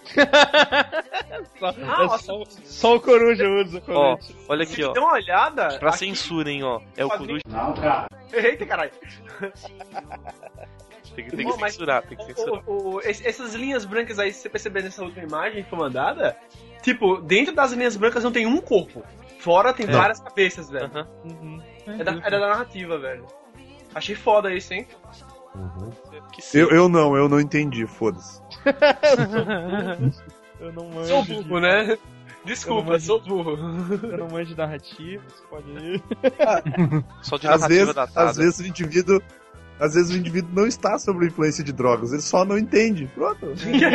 Só o Coruja usa o colete. Olha aqui, ó. Dê uma olhada. Pra censura, hein, ó. É o Coruja. Não, cara. Eita, caralho. Tem que censurar, tem que censurar. Essas linhas brancas aí, se você perceber nessa última imagem que foi mandada, tipo, dentro das linhas brancas não tem um corpo. Fora tem várias cabeças, velho. É da narrativa, velho. Achei foda isso, hein? Eu não entendi, foda-se. Eu não manjo. Sou burro, né? Desculpa, sou burro. Eu não manjo de narrativa, você pode ir. Só de narrativa datada. Às vezes o indivíduo não está sob a influência de drogas, ele só não entende. Pronto.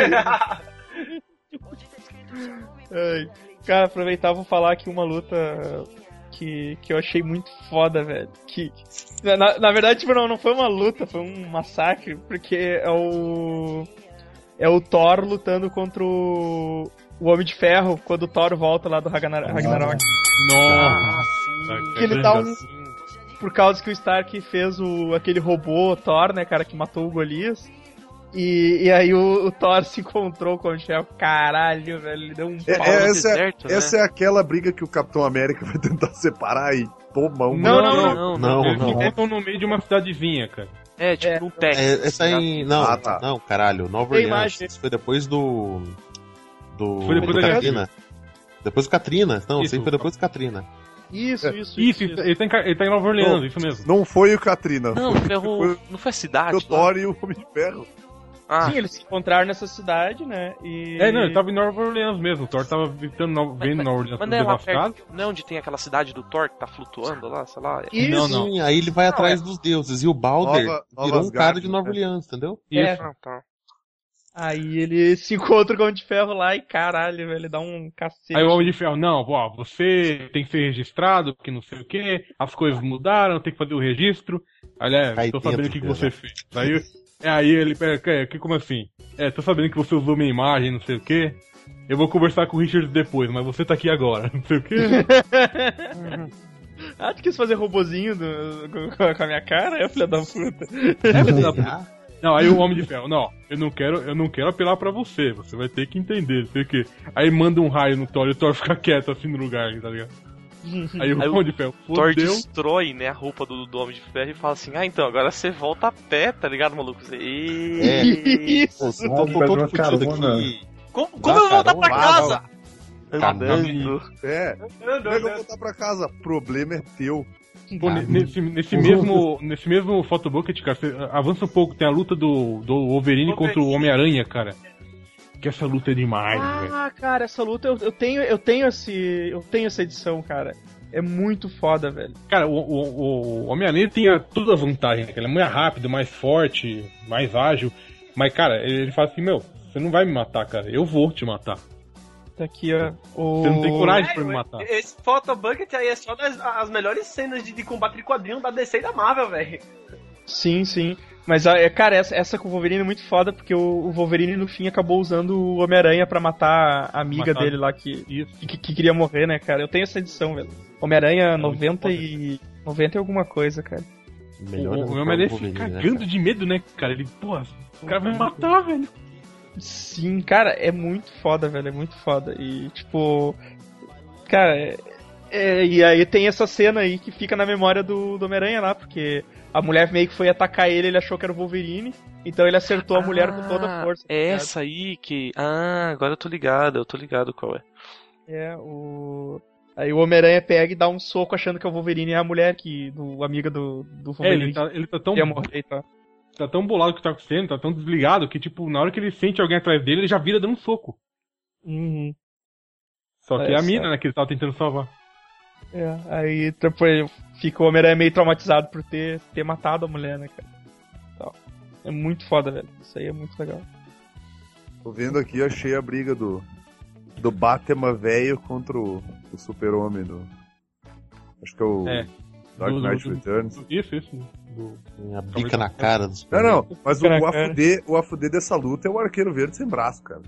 Cara, aproveitar, vou falar aqui uma luta que eu achei muito foda, velho. Na verdade, tipo, não foi uma luta, foi um massacre, porque é o Thor lutando contra o Homem de Ferro, quando o Thor volta lá do Ragnarok. Nossa! Que ele tá por causa que o Stark fez aquele robô Thor, né, cara, que matou o Golias. E aí o Thor se encontrou com o Shell. Caralho, velho, ele deu um pau no deserto, essa é aquela briga que o Capitão América vai tentar separar e toma um... Não. Eles se encontram no meio de uma cidadezinha, cara. Tipo um Texas. Essa aí... Não, caralho. Nova Orleans. Isso foi depois Foi depois da Katrina. Depois do Katrina. Não, isso foi depois do Katrina. Isso. Ele tá em Nova Orleans, isso mesmo. Não foi o Katrina. Não, não foi a cidade. Foi o Thor e o Homem de Ferro. Ah, Sim, eles se encontraram nessa cidade, né? E... Ele tava em Nova Orleans mesmo. O Thor tava vendo Nova Orleans mas não é lá perto, devastado. não é onde tem aquela cidade do Thor que tá flutuando lá, sei lá. Isso. Não. Sim, aí ele vai atrás dos deuses. E o Balder virou Novas um cara Garden, de Nova né? Orleans, entendeu? Isso. Ah, tá. Aí ele se encontra com o Homem de Ferro lá e caralho, velho, ele dá um cacete. Aí o Homem de Ferro, não, ó, você tem que ser registrado, porque não sei o que, as coisas mudaram, tem que fazer o registro. Aliás, Cai tô sabendo o dentro, que você fez. Aí ele, como assim? Tô sabendo que você usou minha imagem, não sei o que. Eu vou conversar com o Richard depois, mas você tá aqui agora, não sei o que. Ah, tu quis fazer robozinho com a minha cara? Filha da puta. Filha da puta. Não, aí o Homem de Ferro, não, eu não quero apelar pra você vai ter que entender, não sei o que. Aí manda um raio no Thor e o Thor fica quieto assim no lugar, tá ligado? Aí o Homem de Ferro, Thor destrói, né, a roupa do Homem de Ferro e fala assim, então, agora você volta a pé, tá ligado, maluco? Isso! Pô, tô todo fudido aqui. Como eu vou voltar pra casa? Andando. Como é que eu vou voltar pra casa? O problema é teu. Pô, nesse mesmo Photobucket, cara, você avança um pouco, tem a luta do Wolverine contra o Homem-Aranha, cara. Que essa luta é demais, velho. Ah, cara, essa luta eu tenho essa edição, cara. É muito foda, velho. Cara, o Homem-Aranha tem toda a vantagem, né? Ele é mais rápido, mais forte, mais ágil. Mas, cara, ele fala assim, você não vai me matar, cara. Eu vou te matar. Tá aqui, ó. Você não tem coragem pra me matar. Esse Photobucket aí é só as melhores cenas de combate de quadrinho da DC e da Marvel, velho. Sim. Mas, cara, essa com o Wolverine é muito foda, porque o Wolverine, no fim, acabou usando o Homem-Aranha pra matar a amiga dele lá, que queria morrer, né, cara? Eu tenho essa edição, velho. Homem-Aranha 90 e alguma coisa, cara. O Homem-Aranha fica cagando de medo, né, cara? Ele, o cara vai me matar, velho. Sim, cara, é muito foda, velho, é muito foda. E, tipo, cara, e aí tem essa cena aí que fica na memória do Homem-Aranha lá, porque a mulher meio que foi atacar ele achou que era o Wolverine, então ele acertou a mulher com toda a força. É essa aí que... agora eu tô ligado qual é. Aí o Homem-Aranha pega e dá um soco achando que é o Wolverine, é a mulher amiga do Wolverine. Ele tá tão... Ia morrer, tá? Tá tão bolado que tá acontecendo, tá tão desligado que, tipo, na hora que ele sente alguém atrás dele, ele já vira dando um soco. Uhum. Só que é a mina, né, que ele tava tentando salvar. Aí depois fica o Homem-Aranha meio traumatizado por ter matado a mulher, né, cara? Então, é muito foda, velho. Isso aí é muito legal. Tô vendo aqui, achei a briga do Batman velho contra o Super-Homem acho que é o Dark Knight Returns. Isso. A bica na cara dos... Não, mas o AFD dessa luta é o Arqueiro Verde sem braço, cara.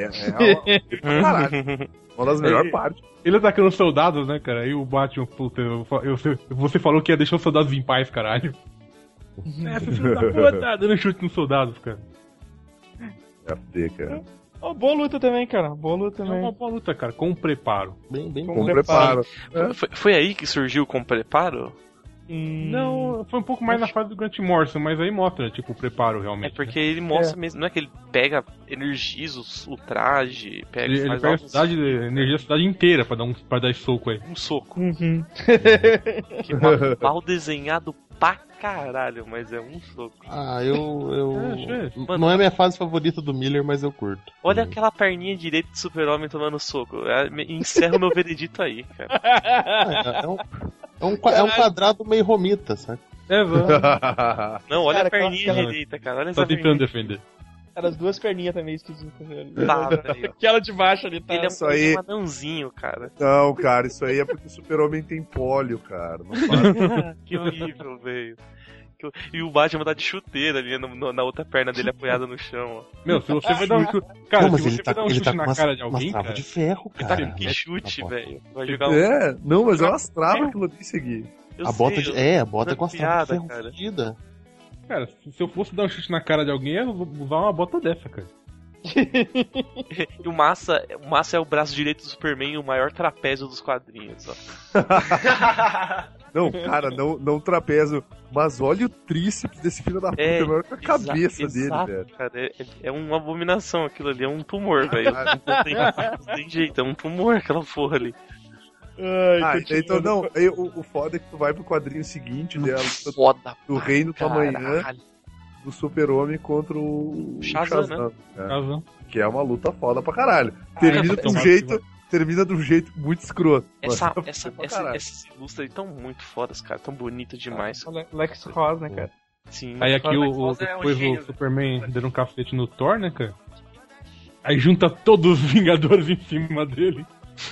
Caralho. Uma das melhores partes. Ele atacando soldados, né, cara? E o Batman, puta, você falou que ia deixar os soldados em paz, caralho. Essa filha da puta, dando chute nos soldados, cara. AFD, cara. Boa luta também, cara. Boa luta também. É uma boa luta, cara, com preparo. Bem com preparo. Foi aí que surgiu com preparo? Não, foi um pouco mais na fase do Grant Morrison, mas aí mostra, tipo, o preparo realmente. É porque ele mostra mesmo, não é que ele pega, energiza o traje, ele pega energia da cidade inteira pra dar esse soco aí. Um soco. Uhum. Que é mal desenhado pra caralho, mas é um soco. Não é minha fase favorita do Miller, mas eu curto. Olha aquela perninha direita do Super-Homem tomando soco. Encerra o meu veredito aí, cara. É um quadrado meio romita, sabe? Não, olha cara, a perninha direita, cara. Olha tá tentando defender. Cara, as duas perninhas também esquisitas, velho. Velho. Aquela de baixo ali, tá? Ele é Isso aí... um anãozinho, cara. Não, cara, isso aí é porque o Super-Homem tem pólio, cara. Não faz. Que horrível, velho. E o Batman tá de chuteira ali na outra perna dele apoiada no chão, ó. Meu, se você vai dar um chute... Cara, se você vai dar um chute na cara de alguém, cara... de ferro, ele cara. tá que chute, velho. Vai jogar não, mas é umas travas aquilo ali seguir. A bota com as travas de ferro fodida. Cara, se eu fosse dar um chute na cara de alguém, eu vou usar uma bota dessa, cara. E o Massa é o braço direito do Superman e o maior trapézio dos quadrinhos, ó. Não, cara, não trapézio. Mas olha o tríceps desse filho da puta, maior que a cabeça dele, velho. Cara, é uma abominação aquilo ali, é um tumor, velho. Não tem jeito, é um tumor aquela porra ali. Então não, o foda é que tu vai pro quadrinho seguinte, né? Foda do Reino do Amanhã do Super-Homem contra o Shazam, né? Que é uma luta foda pra caralho. Termina de um jeito muito escroto. Essas ilustras aí tão muito fodas, cara. Tão bonitas demais. Lex Ross, né, cara? Sim. Aí aqui depois o Superman dando um cacete no Thor, né, cara? Aí junta todos os Vingadores em cima dele.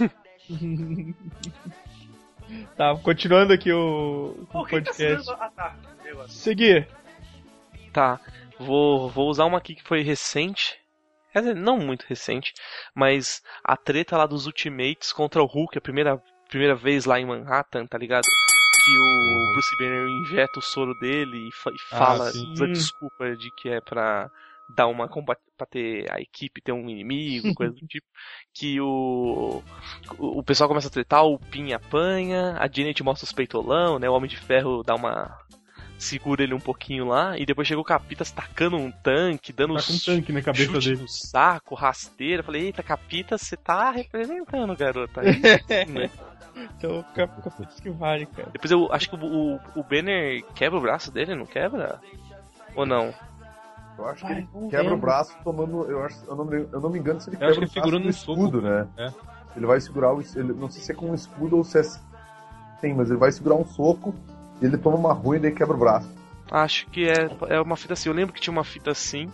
Tá, continuando aqui o podcast. Seguir. Tá, vou usar uma aqui que foi recente. Quer dizer, não muito recente, mas a treta lá dos Ultimates contra o Hulk, a primeira vez lá em Manhattan, tá ligado? Que o Bruce Banner injeta o soro dele e fala, usa desculpa de que é pra dar uma combate, pra ter a equipe ter um inimigo, coisa do tipo. Que o pessoal começa a tretar, o Pin apanha, a Janet mostra os peitolão, né? O Homem de Ferro dá uma... segura ele um pouquinho lá, e depois chega o Capitas tacando um tanque, dando um tanque na cabeça dele. No saco, rasteira. Falei, eita, Capitas, você tá representando, garota. Aí, né? Então, Capitas que vale, cara. Depois eu acho que o Banner quebra o braço dele, não quebra? Ou não? Eu acho que ele quebra o braço tomando. Eu não me engano se ele quebra o braço segurando no escudo, né? Ele vai segurar não sei se é com um escudo ou se é. Tem, mas ele vai segurar um soco. E ele toma uma ruim e daí quebra o braço. Acho que é uma fita assim. Eu lembro que tinha uma fita assim.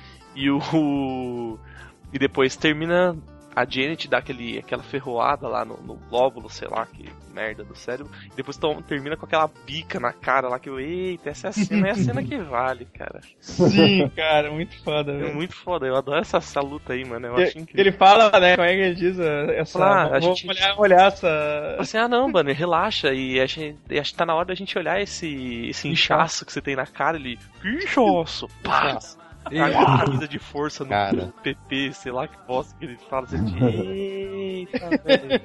E depois termina. A Janet dá aquela ferroada lá no lóbulo, sei lá, que merda do cérebro. E depois termina com aquela bica na cara lá que eita, essa é a cena que vale, cara. Sim, cara, muito foda, velho. É muito foda, eu adoro essa luta aí, mano. Eu acho incrível. Ele fala, né, como é que ele diz? Olhar essa... Assim, não, Banner, relaxa. E acho que tá na hora da gente olhar esse inchaço que você tem na cara. Ele, inchaço, pá! A camisa de força no PP, sei lá que bosta que ele fala. Você eita, velho.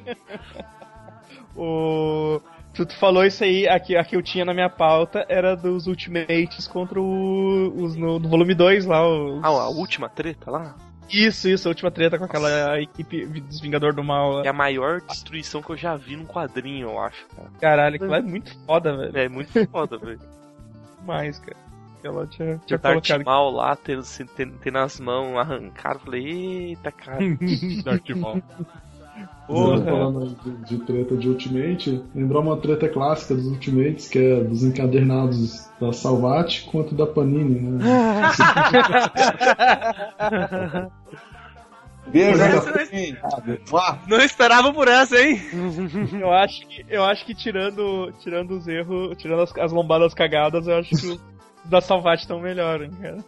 Tu falou isso aí, a que eu tinha na minha pauta era dos Ultimates contra os no volume 2 lá. A última treta lá? Isso, a última treta com aquela equipe dos Vingador do Mal lá. É a maior destruição que eu já vi num quadrinho, eu acho, cara. Caralho, aquilo é muito foda, velho. É muito foda, velho. Demais, cara. Ela tinha colocado mal lá, tendo nas mãos arrancado. Falei, eita, cara. Darth Maul. Falando de treta de Ultimate, lembrar uma treta clássica dos Ultimates, que é dos encadernados da Salvat quanto da Panini, né? Beijo, não esperava por essa, hein? Eu acho que tirando os erros, tirando as lombadas cagadas, eu acho que os da Salvat estão melhor, hein, cara.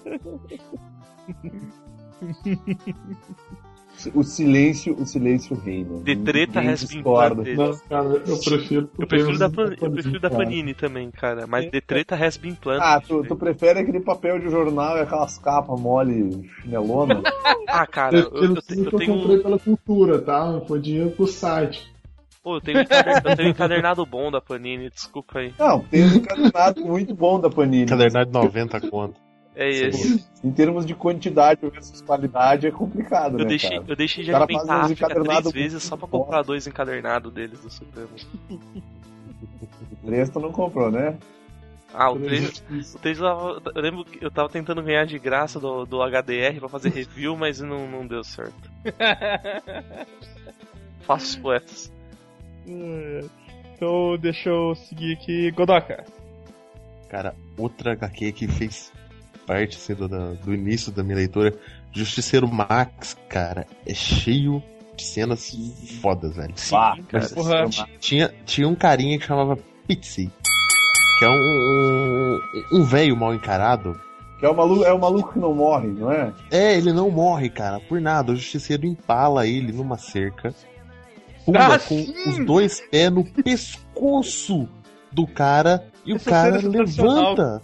O silêncio reina. De treta has been planted. Não, cara, eu prefiro da Panini também, cara. Mas de treta has been planted. Tu prefere aquele papel de jornal e aquelas capas mole chinelona? Cara, eu comprei pela cultura, tá? Foi dinheiro pro site. Pô, eu tenho um encadernado bom da Panini, desculpa aí. Não, tem um encadernado muito bom da Panini. Encadernado de 90 conto. É isso. Em termos de quantidade versus qualidade é complicado, né, cara? Eu deixei de alimentar a África 3 vezes só pra comprar 2 encadernados deles do Supremo. O 3 tu não comprou, né? O 3 eu lembro que eu tava tentando ganhar de graça do HDR pra fazer review, mas não deu certo. Faço os poetas. Então deixa eu seguir aqui. Godoka. Cara, outra HQ que fez parte assim, do início da minha leitura, Justiceiro Max, cara, é cheio de cenas fodas, velho. Sim, cara. Tinha um carinha que chamava Pixie, que é um velho mal encarado. Que é o maluco que não morre, não é? Ele não morre, cara, por nada. O Justiceiro empala ele numa cerca, pula com os 2 pés no pescoço do cara e o cara levanta.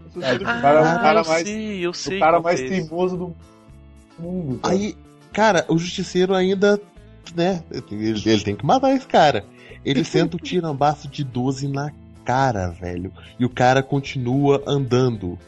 Eu sei. O cara mais teimoso do mundo. Cara. Aí, cara, o Justiceiro ainda, né? Ele tem que matar esse cara. Ele senta o tirambaço de 12 na cara, velho. E o cara continua andando.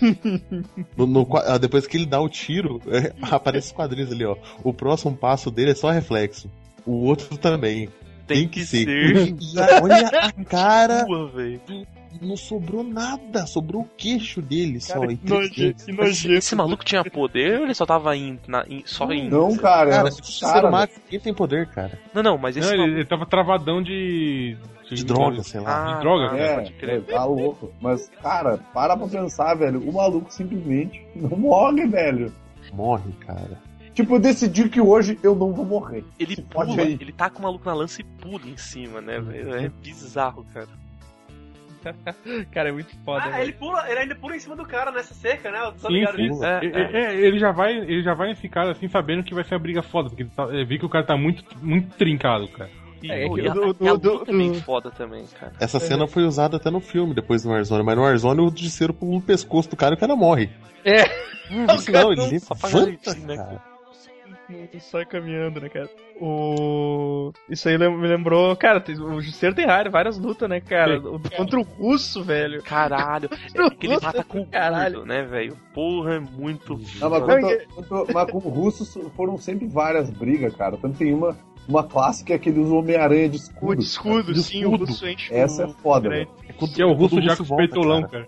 Depois que ele dá o tiro, aparece os quadrinhos ali, ó. O próximo passo dele é só reflexo. O outro também. tem que ser. Olha a cara. Não sobrou nada, sobrou o queixo dele só. Que nojento. Esse maluco tinha poder ou ele só tava só indo? Não, cara. Quem tem poder, cara? Não, mas esse maluco... ele tava travadão de droga, sei lá. De droga, cara. Tá louco. Mas, cara, para pra pensar, velho. O maluco simplesmente não morre, velho. Morre, cara. Tipo, eu decidi que hoje eu não vou morrer. Ele pula, ele tá com o maluco na lança e pula em cima, né, velho? É bizarro, cara. Cara, é muito foda. Ele ainda pula em cima do cara nessa cerca, né? Tá sim, ligado sim. nisso? Ele já vai nesse cara assim, sabendo que vai ser uma briga foda, porque ele viu que o cara tá muito, muito trincado, cara. E a luta é bem foda também, cara. Essa cena foi usada até no filme, depois no Warzone, mas no Warzone o Justiceiro pula no pescoço do cara e o cara morre. Isso não, ele levanta, cara. Sai caminhando, né, cara? Isso aí me lembrou... Cara, o Justiceiro tem várias lutas, né, cara? Contra o Russo, velho. Caralho. É que ele mata com o caralho, né, velho? Porra, é muito... Mas com o Russo foram sempre várias brigas, cara. Tanto tem uma clássica que ele usa o Homem-Aranha de escudo. De escudo, sim. O Russo enche. Essa é foda, velho. É o Russo já com os peitolão, cara.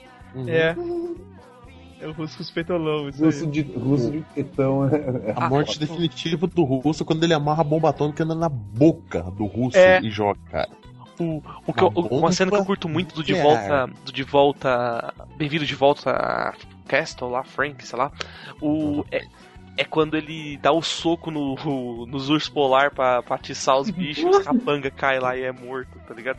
É o Russo com os peitolão. Russo de peitão a morte definitiva do Russo é quando ele amarra a bomba atômica na boca do Russo e joga, cara. Uma cena que eu curto muito do De Volta. Bem-vindo de volta a Castle lá, Frank, sei lá. É quando ele dá o soco nos ursos polar pra atiçar os bichos, o capanga cai lá e é morto, tá ligado?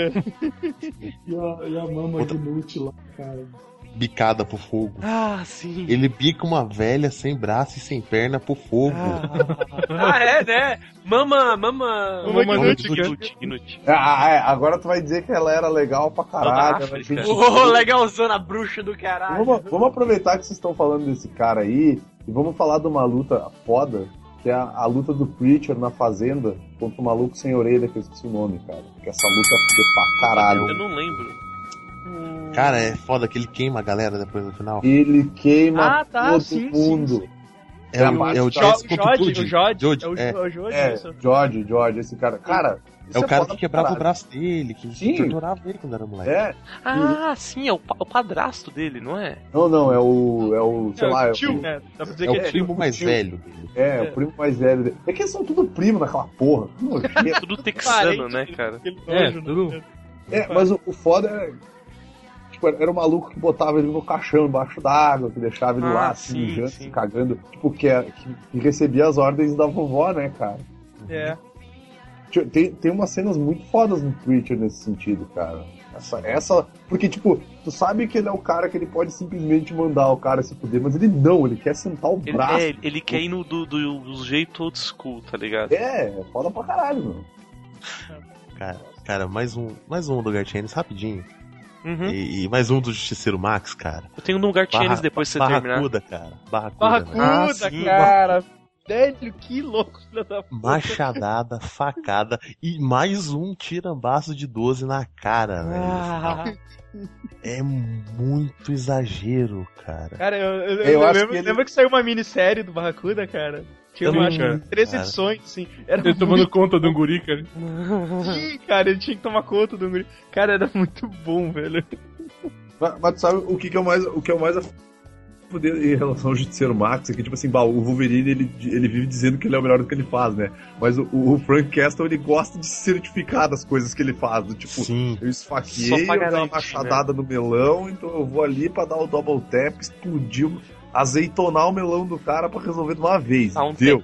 E a mama inútil lá, cara. Bicada pro fogo. Ah, sim. Ele bica uma velha sem braço e sem perna pro fogo. Né? Mama inútil. Agora tu vai dizer que ela era legal pra caralho. Legalzona, bruxa do caralho. Vamos aproveitar que vocês estão falando desse cara aí e vamos falar de uma luta foda, que é a luta do Preacher na fazenda contra o maluco sem orelha, que eu esqueci o nome, cara. Que essa luta é pra caralho. Eu não lembro. Cara, é foda que ele queima a galera depois no final. Ele queima todo mundo. Sim. É o George, esse cara. Cara, é o cara que quebrava o braço dele, que torturava ele quando era moleque. Sim, é o padrasto dele, não é? Não, é o sei lá, tio, dá pra dizer que é o primo mais velho dele. O primo mais velho dele. É que eles são tudo primo naquela porra. Tudo texano, né, cara? Tudo. Mas o foda é... Era um maluco que botava ele no caixão embaixo d'água, que deixava ele lá, assim, mijando, se cagando. Tipo, que recebia as ordens da vovó, né, cara? Tem umas cenas muito fodas no Preacher nesse sentido, cara. Porque, tipo, tu sabe que ele é o cara que ele pode simplesmente mandar o cara se fuder, mas ele quer sentar o braço. Ele quer ir do jeito old school, tá ligado? É foda pra caralho, mano. Cara, mais um do Gartienes, rapidinho. E mais um do Justiceiro Max, cara. Eu tenho um lugar Tienes depois que você terminar. Barracuda, cara. Velho, que louco, filho da puta. Machadada, facada e mais um tirambaço de 12 na cara, velho. É muito exagero, cara. Cara, eu lembro que saiu uma minissérie do Barracuda, cara. Tinha 3 edições, assim. Ele tomando conta do guri, cara. Sim, cara, ele tinha que tomar conta do guri. Cara, era muito bom, velho. Mas tu sabe o que é o mais a poder em relação ao Justiceiro Max é que, tipo assim, o Wolverine, ele vive dizendo que ele é o melhor do que ele faz, né? Mas o Frank Castle, ele gosta de certificar das coisas que ele faz. Tipo, eu esfaqueei, eu dei uma machadada no melão, então eu vou ali pra dar o double tap, explodir, azeitonar o melão do cara pra resolver de uma vez. Entendeu?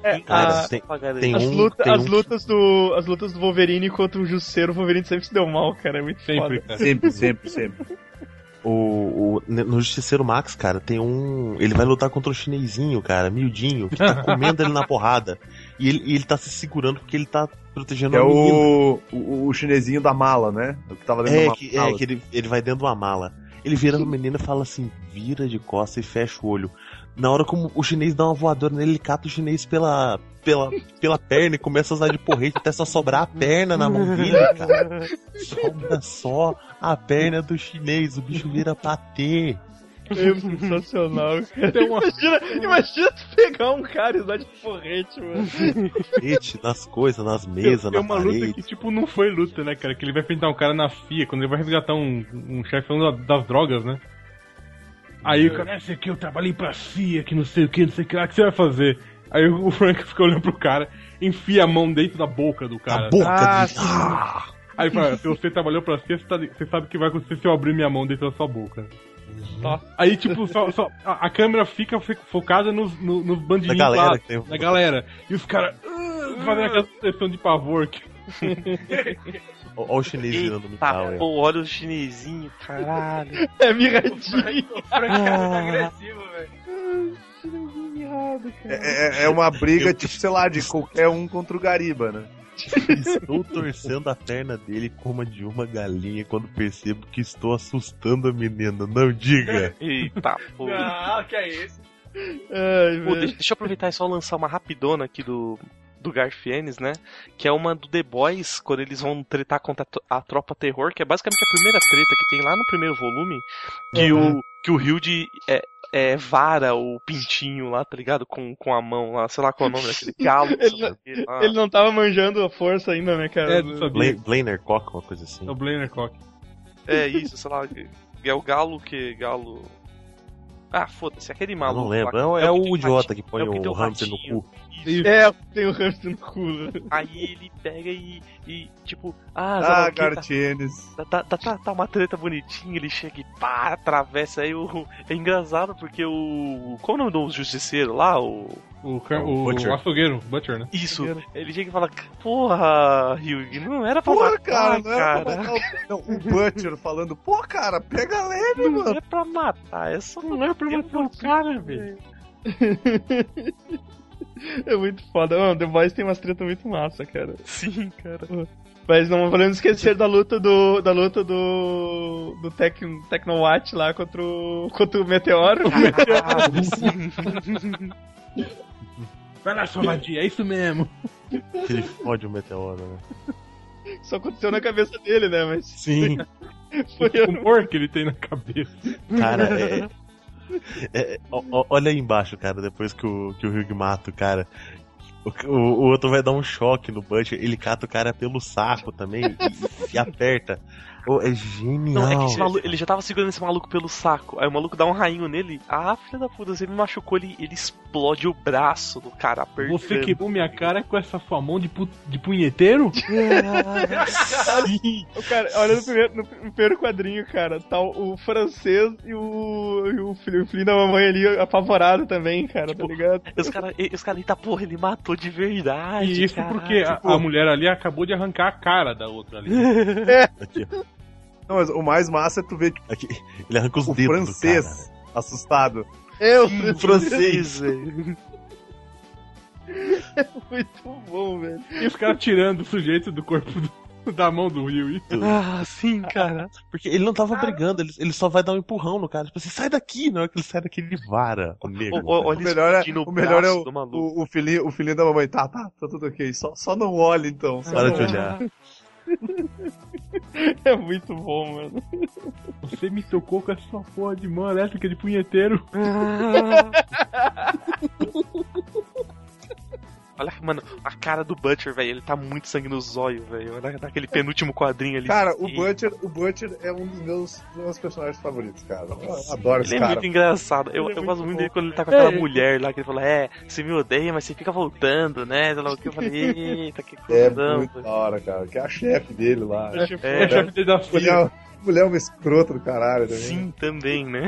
As lutas do Wolverine contra o Justiceiro, o Wolverine sempre se deu mal, cara. É muito foda. Sempre. No Justiceiro Max, cara, tem ele vai lutar contra o chinesinho, cara, miudinho, que tá comendo ele na porrada. E ele tá se segurando porque ele tá protegendo o chinesinho da mala, né? O que tava dentro de uma mala. Que ele vai dentro de uma mala. Ele vira no menino e fala assim, vira de costas e fecha o olho. Na hora como o chinês dá uma voadora nele, ele cata o chinês pela perna e começa a usar de porrete até só sobrar a perna na mão dele, cara. Sobra só a perna do chinês, o bicho vira patê. É sensacional, cara. Tem uma- Imagina tu pegar um cara e usar de porrete, mano. Porrete nas coisas, nas mesas, Tem na uma luta parede. que, tipo, não foi luta, né, cara? Que ele vai enfrentar um cara na FIA, quando ele vai resgatar um chefão das drogas, né? Aí o cara, esse aqui eu trabalhei pra FIA, que não sei o que lá, o que você vai fazer? Aí o Frank fica olhando pro cara, enfia a mão dentro da boca do cara. A boca Ah, dele. sim. Aí fala, se você trabalhou pra FIA, você sabe o que vai acontecer se eu abrir minha mão dentro da sua boca. Tá. Aí, tipo, a câmera fica focada nos bandidinhos Na galera lá, que tem- na galera. E os caras fazendo aquela expressão de pavor. Olha o chinês virando no Tá, metal aí. pô, olha o chinesinho, caralho. É miradinho. O Frank é muito agressivo, velho. É uma briga, tipo, sei lá, de qualquer um contra o Gariba, né? Estou torcendo a perna dele como a de uma galinha quando percebo que estou assustando a menina. Não diga! Eita, pô. Não, que é isso? Ai, Pô, velho. deixa eu aproveitar e só lançar uma rapidona aqui do Garfienes, né? Que é uma do The Boys, quando eles vão tretar contra a Tropa Terror, que é basicamente a primeira treta que tem lá no primeiro volume, que o Hilde vara o pintinho lá, tá ligado? Com a mão lá, sei lá qual é o nome daquele galo. Ele não tava manjando a força ainda, né, cara? É, não sabia. Blainer Cock, uma coisa assim. É o Blainer Cock. É isso, sei lá. É o galo que. Galo. Ah, foda-se, aquele Eu maluco. não lembro. lá, É que o tem idiota ratinho, que põe é o que tem o hamster no ratinho. cu. Isso. É, tem o hamster no cu. Aí ele pega e tipo, sei lá Ah, o que, tá- Gartienes. Tá uma treta bonitinha, ele chega e pá, atravessa aí é engraçado porque qual o nome do justiceiro lá? O Butcher. açougueiro, Butcher, né? Isso, ele chega e fala, porra, Hugh, não era pra Porra, matar, cara, não era cara. pra matar o... Não, o Butcher falando, pô, cara, pega leve, Não mano. é pra matar, é só Não é pra matar o cara, velho. É muito foda. Mano, The Boys tem umas tretas muito massa, cara. Sim, cara. Mas não podemos esquecer da luta do Tecnowatch lá contra o Meteoro. Vai lá, sua vadia, é isso mesmo. Que ele fode o meteoro, né? Só aconteceu na cabeça dele, né? Mas Sim. foi O humor que ele tem na cabeça. Cara, olha aí embaixo, cara, depois que o Hugh mata o cara. O outro vai dar um choque no Butcher, ele cata o cara pelo saco também e aperta. Oh, é genial. Não, é que esse maluco, ele já tava segurando esse maluco pelo saco. Aí o maluco dá um rainho nele. Ah, filha da puta, você me machucou, ele explode o braço do cara apertando. Você quebrou minha cara com essa sua mão de punheteiro? O cara, olha no primeiro quadrinho, cara, tá o francês e o filho da mamãe ali apavorado também, cara, tá ligado? Os caras, eita porra, ele matou de verdade. E isso caralho. porque a mulher ali acabou de arrancar a cara da outra ali. Aqui, ó. Não, mas o mais massa é tu ver, tipo, Aqui, ele arranca os o dedos francês do cara. assustado. O francês, velho. Muito bom, velho. E os caras tirando o sujeito do corpo da mão do Will. Ah, sim, cara. Porque ele não tava brigando, ele só vai dar um empurrão no cara. Tipo assim, sai daqui! Na hora que ele sai daqui, ele vara o negro. Olha O melhor é, explodindo o melhor é braço do maluco. o filhinho da mamãe. Tá tudo ok. Só não olhe então. Só Para não de olhe. olhar. É muito bom, mano. Você me tocou com essa porra de mão elétrica de punheteiro. Olha, mano, a cara do Butcher, velho, ele tá muito sangue no zóio, velho. Olha naquele penúltimo quadrinho ali. Cara, o E Butcher é um dos meus personagens favoritos, cara. Eu adoro esse ele é cara. muito engraçado. Eu Ele é gosto muito muito bom. dele quando ele tá com aquela mulher lá, que ele fala, você me odeia, mas você fica voltando, né? Sei lá o que eu falei, eita, que É cuzão, muito velho. da hora, cara. Que é a chefe dele lá. É o chefe dele da filha. Mulher é uma escrota do caralho também. Sim, também, né?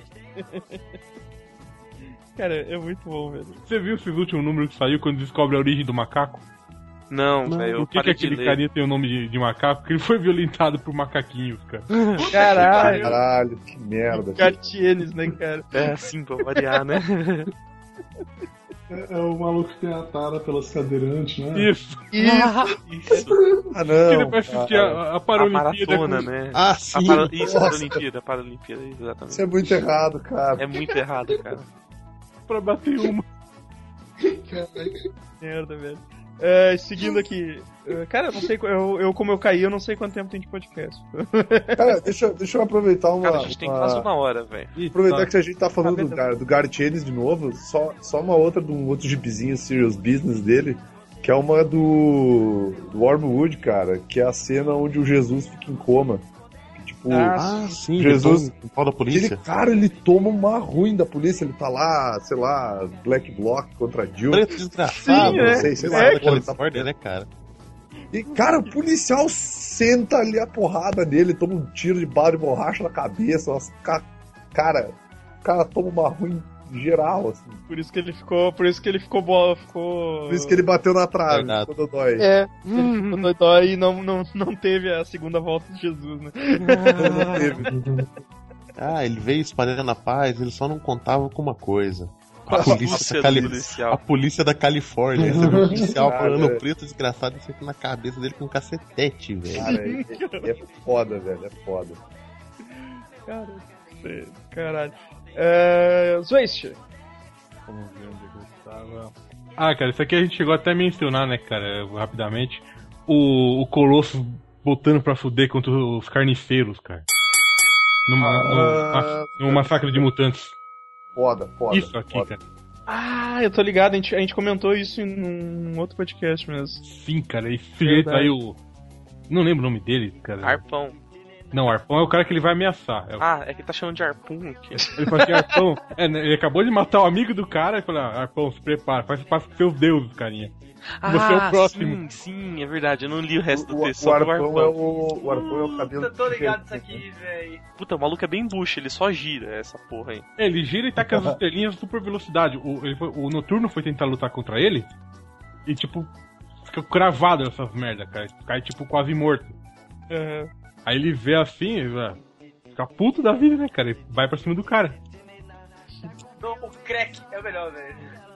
Cara, é muito bom, velho. Você viu esses últimos números que saiu quando descobre a origem do macaco? Não, velho, eu Por que parei de aquele ler. carinha tem o nome de macaco? Porque ele foi violentado por macaquinhos, cara. Caralho. Caralho, que merda. Gartienes, né, cara? É assim, pra variar, né? É o maluco que tem a tara pelas cadeirantes, né? Isso. Isso. Ah, Que não. depois assistir cara. a A Paralimpíada. maratona, né? Ah, sim! Isso, a Nossa. Paralimpíada, exatamente. Isso é muito errado, cara. É muito errado, cara. Pra bater uma. Merda, velho. Seguindo aqui. Cara, eu não sei. Como eu caí, eu não sei quanto tempo tem de podcast. Cara, deixa eu aproveitar uma. Cara, a gente tem quase uma hora, velho. Aproveitar que a gente tá falando do Gareth Ennis de novo, só uma outra de um outro gibizinho Serious Business dele, que é uma do Wormwood, cara, que é a cena onde o Jesus fica em coma. Tipo, sim, Jesus, o pau da polícia. Ele toma uma ruim da polícia, ele tá lá, sei lá, Black Bloc contra Jill. Preto desgraçado, não sei, sei lá, ele tá por né, cara? E, cara, o policial senta ali a porrada nele, toma um tiro de bala de borracha na cabeça. Cara, o cara toma uma ruim geral, assim. Por isso que ele ficou boa. Por isso que ele bateu na trave, ficou dodói. Ele ficou dodói e não teve a segunda volta de Jesus, né? Não teve. Ele veio espalhando a paz, ele só não contava com uma coisa. A polícia da Califórnia. Você viu o policial falando preto desgraçado e sempre na cabeça dele com um cacetete, velho. Cara, é foda, velho. É foda. Caralho. Zwist. Vamos ver onde eu estava. Cara, isso aqui a gente chegou até a mencionar, né, cara, rapidamente. O Colosso voltando pra fuder contra os carniceiros, cara. No massacre de mutantes. Foda. Isso aqui, foda. Cara. Eu tô ligado, a gente comentou isso em um outro podcast mesmo. Sim, cara, esse jeito aí, não lembro o nome dele, cara. Arpão. Não, Arpão é o cara que ele vai ameaçar. É que ele tá chamando de Arpum aqui. Ele fala assim, Arpão, ele acabou de matar o amigo do cara e falou, Arpão, se prepara, faz espaço com seus deuses, carinha. Você é o próximo. Sim, é verdade, eu não li o resto do texto, só o Arpão. O Arpão é o cabelo. Eu tô ligado nisso aqui, velho. Puta, o maluco é bem bucha, ele só gira essa porra aí. Ele gira e taca as estrelinhas super velocidade. O Noturno foi tentar lutar contra ele e, tipo, fica cravado essas merda, cara. Cai, tipo, quase morto. Aí ele vê assim, fica puto da vida, né, cara? E vai pra cima do cara. Não, o crack é o melhor, velho.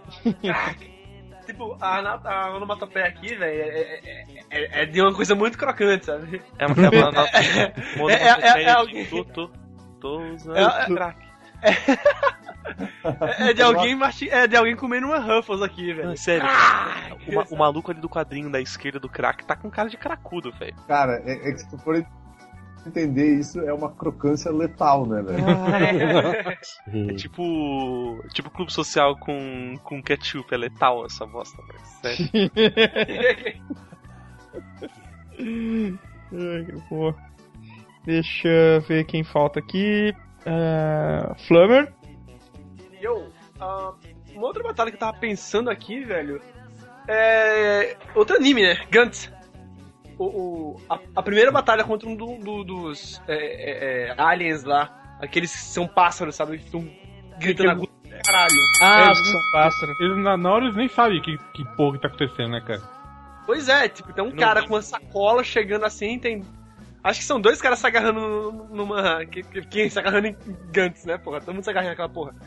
Tipo, a onomatopeia aqui, velho, é de uma coisa muito crocante, sabe? É uma alguém... Tô usando crack. É de alguém comendo uma Ruffles aqui, velho. Não, sério. O maluco ali do quadrinho da esquerda do crack tá com cara de cracudo, velho. Cara, é que se tu for entender isso, é uma crocância letal, né, velho? É tipo clube social com ketchup, é letal essa bosta, velho. Sério. Deixa eu ver quem falta aqui. Flammer. Uma outra batalha que eu tava pensando aqui, velho, é outro anime, né? Gantz. A primeira batalha contra um dos aliens lá, aqueles que são pássaros, sabe? Que estão gritando agudo. Caralho. São pássaros. Eles na hora eles nem sabem que porra que tá acontecendo, né, cara? Pois é, tipo, tem um cara com uma sacola chegando assim, acho que são dois caras se agarrando numa... Quem se agarrando em Gantz, né, porra? Todo mundo se agarrando naquela porra.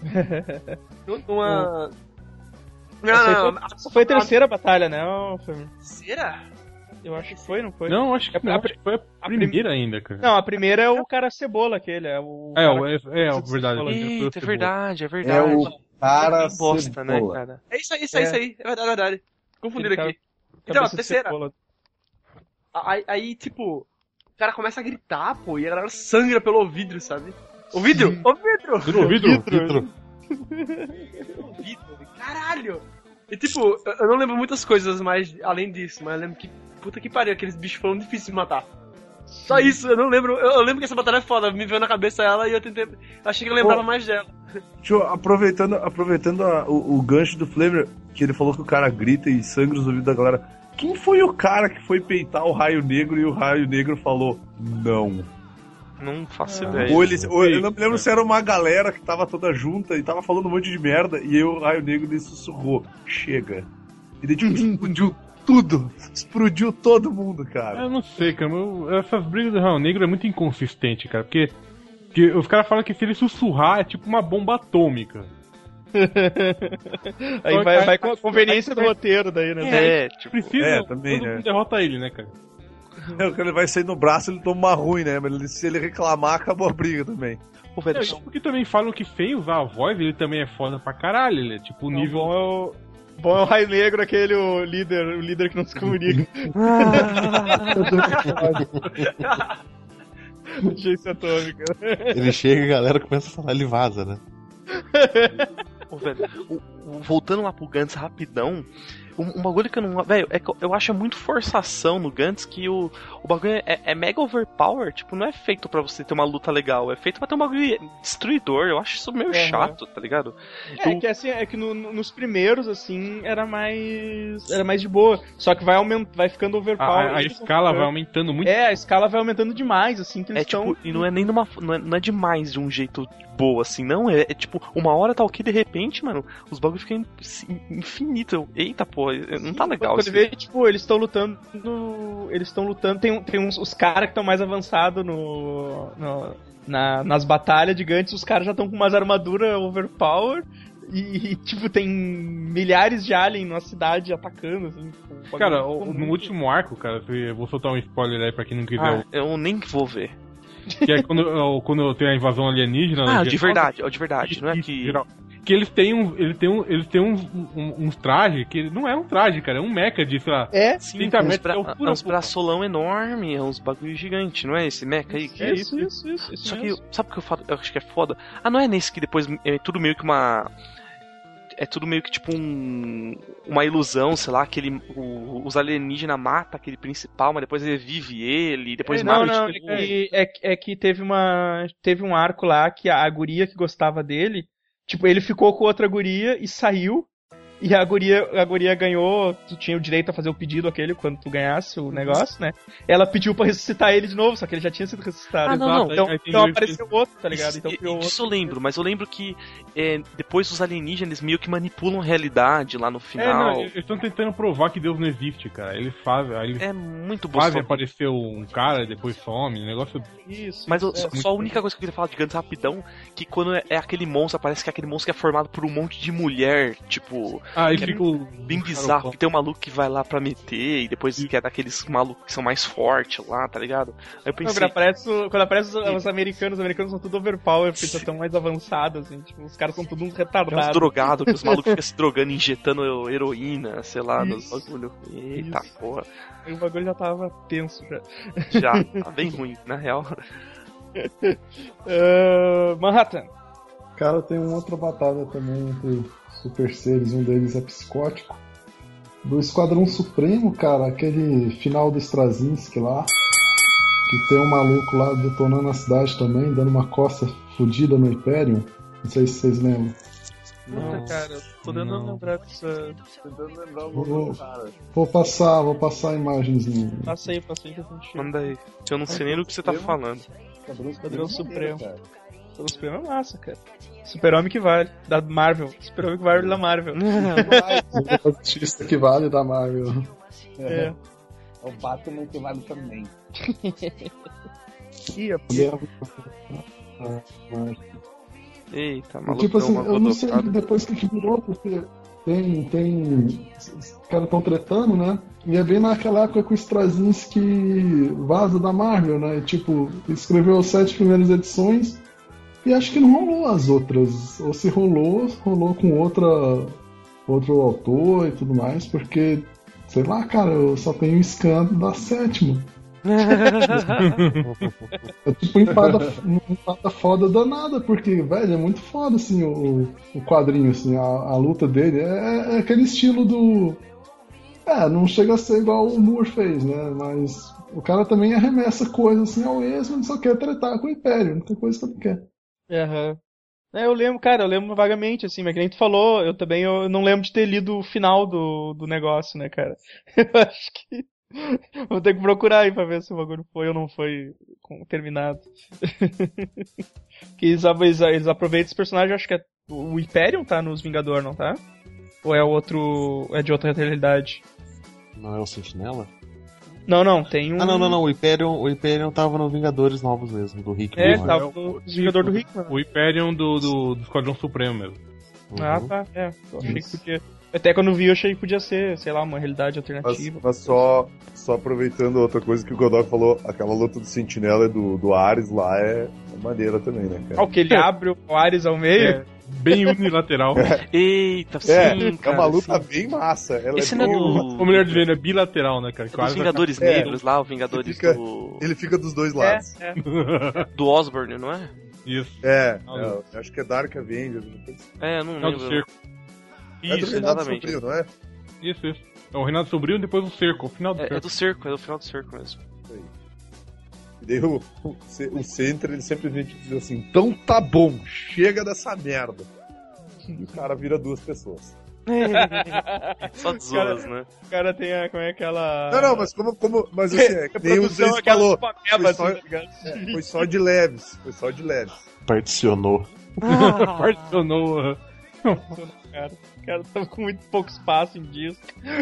Numa... Não. Foi a terceira batalha, né? Terceira? Eu acho que foi, não foi? Não, acho que foi a primeira ainda, cara. Não, a primeira é o cara cebola, aquele. É verdade. Eita, é verdade. É o cara bosta, né, cara? É isso aí. É verdade. Confundido aqui. Então, a terceira. Aí, tipo, o cara começa a gritar, pô, e a galera sangra pelo ouvido, sabe? Ouvido? Caralho! E tipo, eu não lembro muitas coisas mais além disso, mas eu lembro que, puta que pariu, aqueles bichos foram difíceis de matar. Só isso, eu não lembro. Eu lembro que essa batalha é foda, me veio na cabeça ela e eu tentei. Achei que eu lembrava mais dela. Aproveitando o gancho do Flamer, que ele falou que o cara grita e sangra os ouvidos da galera. Quem foi o cara que foi peitar o Raio Negro e o Raio Negro falou não? Não faço ideia. Eu não me lembro se era uma galera que tava toda junta e tava falando um monte de merda, e aí o Raio Negro lhe sussurrou, chega. E daí tipo, explodiu tudo. Explodiu todo mundo, cara. Eu não sei, cara. Essas brigas do Raio Negro é muito inconsistente, cara. Porque os caras falam que se ele sussurrar é tipo uma bomba atômica. Aí vai com a conveniência do roteiro daí, né? Precisa, também, todo mundo derrota ele, né, cara? Quando ele vai sair no braço, ele toma uma ruim, né? Mas se ele reclamar, acabou a briga também. Pô, velho, porque também falam que sem usar a voz, ele também é foda pra caralho. Ele é tipo o nível. Bom é o Raio Negro, aquele o líder que não se comunica. Agência atômica. Ele chega e a galera começa a falar, ele vaza, né? Pô, velho, voltando lá pro Gantz rapidão, um bagulho que eu não. Velho, é que eu acho muito forçação no Gantz que o bagulho é mega overpower, tipo, não é feito pra você ter uma luta legal, é feito pra ter um bagulho destruidor. Eu acho isso meio chato, tá ligado? Que assim, é que nos primeiros, assim, era mais de boa. Só que vai ficando overpower. A escala vai aumentando muito. A escala vai aumentando demais, assim, que eles estão. Tipo, e não é nem não é demais de um jeito boa, assim, não. É tipo, uma hora tá ok, de repente, mano, os bagulhos ficam infinitos. Eita, pô, não tá legal. Quando vê, tipo, eles estão lutando. Tem os caras que estão mais avançados nas batalhas de Gantz, os caras já estão com umas armaduras overpower. E, tipo, tem milhares de aliens na cidade atacando, assim. Cara, no último arco, cara, eu vou soltar um spoiler aí pra quem não quiser. Eu nem vou ver. Que é quando tem a invasão alienígena. De verdade, não é que... Que eles têm uns trajes, que não é um traje, cara, é um mecha de, sei lá, 30 metros de altura. É uns braçolão enorme, é uns bagulho gigante, não é esse mecha aí? Que isso. Só que, sabe o que eu acho que é foda? Não é nesse que depois é tudo meio que uma... É tudo meio que tipo uma ilusão, sei lá, que os alienígenas matam aquele principal, mas depois revive ele, depois mata é que teve um arco lá que a guria que gostava dele, tipo, ele ficou com outra guria e saiu. E a guria ganhou, tu tinha o direito a fazer o pedido aquele quando tu ganhasse o negócio, né? Ela pediu pra ressuscitar ele de novo, só que ele já tinha sido ressuscitado. Não. Então apareceu outro, tá ligado? Então criou outro. Isso eu lembro, mas eu lembro que depois os alienígenas meio que manipulam a realidade lá no final. Eles estão tentando provar que Deus não existe, cara. Eles fazem. É muito bom. Fazem aparecer um cara, depois some, negócio. Isso. Mas só a única coisa que eu queria falar de Gantz rapidão, que quando é aquele monstro, parece que é aquele monstro que é formado por um monte de mulher, tipo. Aí fica bem bizarro, que tem um maluco que vai lá pra meter e depois que é daqueles malucos que são mais fortes lá, tá ligado? Aí eu pensei... Quando aparece os americanos são tudo overpower, porque estão mais avançados, assim, tipo, os caras são todos uns retardados. Uns drogados, que os malucos ficam se drogando, injetando heroína, sei lá, nos bagulho. Eita porra. O bagulho já tava tenso já. Já, tá bem ruim, na real. Manhattan. Cara, tem uma outra batalha também entre super seres, um deles é psicótico. Do Esquadrão Supremo, cara, aquele final do Straczynski lá, que tem um maluco lá detonando a cidade também, dando uma coça fodida no Hyperion. Não sei se vocês lembram. Puta, cara, eu tô tentando lembrar dessa. Vou passar a imagenzinha. Passa aí que eu senti. Manda aí. Eu não sei nem do que você tá falando. Esquadrão Supremo. Esquadrão Supremo é massa, cara. Super-Homem que vale, da Marvel. Super-Homem que vale da Marvel. O artista que vale da Marvel. É o Batman que vale também. Eita, maluco. Tipo assim, eu não sei depois que virou, porque os caras estão tretando, né? E é bem naquela época que o Straczynski vaza da Marvel, né? Tipo, escreveu as 7 primeiras edições e acho que não rolou as outras. Ou se rolou com outro autor e tudo mais, porque, sei lá, cara, eu só tenho o scan da 7ª. É tipo um empata foda danada, porque, velho, é muito foda, assim, o quadrinho, assim, a luta dele é aquele estilo do... não chega a ser igual o Moore fez, né, mas o cara também arremessa coisas, assim, ao esmo, ele só quer tretar com o Império, não tem coisa que ele quer. Eu lembro vagamente, assim, mas que nem tu falou, eu não lembro de ter lido o final do negócio, né, cara. Eu acho que vou ter que procurar aí pra ver se o bagulho foi ou não foi terminado. Que eles aproveitam esse personagem, acho que é o Hyperion tá nos Vingadores, não tá? Ou é outro. É de outra realidade? Não é o Sentinela? Não, tem um. Não, o Hyperion tava no Vingadores Novos mesmo, do Hickman. Tava no Vingador do Hickman. O Hyperion do Esquadrão Supremo mesmo. Tá, eu achei que podia. Até quando vi, eu achei que podia ser, sei lá, uma realidade alternativa. Mas só aproveitando outra coisa que o Godok falou, aquela luta do Sentinela e do Ares lá é maneira também, né, cara? Que ele abre o Ares ao meio? bem unilateral. Eita, sim, cara. É uma luta sim. bem massa. Ela Esse é não é bem... do... Ou melhor dizendo, é bilateral, né, cara? É dos Vingadores Negros lá, o Vingadores Ele fica dos dois lados. do Osborn, não é? Isso. Eu acho que é Dark Avengers. Não É do lembro. cerco. É do Isso, Renato exatamente. Sombrio, não é? Isso. É o Renato Sombrio e depois o cerco, o final do cerco. É do cerco, é do final do cerco mesmo. E daí o Centro, ele simplesmente diz assim, então tá bom, chega dessa merda. E o cara vira duas pessoas. Só zoas, né? O cara tem como é aquela... Não, mas mas assim, nem os dois falou. Foi só de leves. Particionou. Particionou. Cara, o cara tava com muito pouco espaço em disco.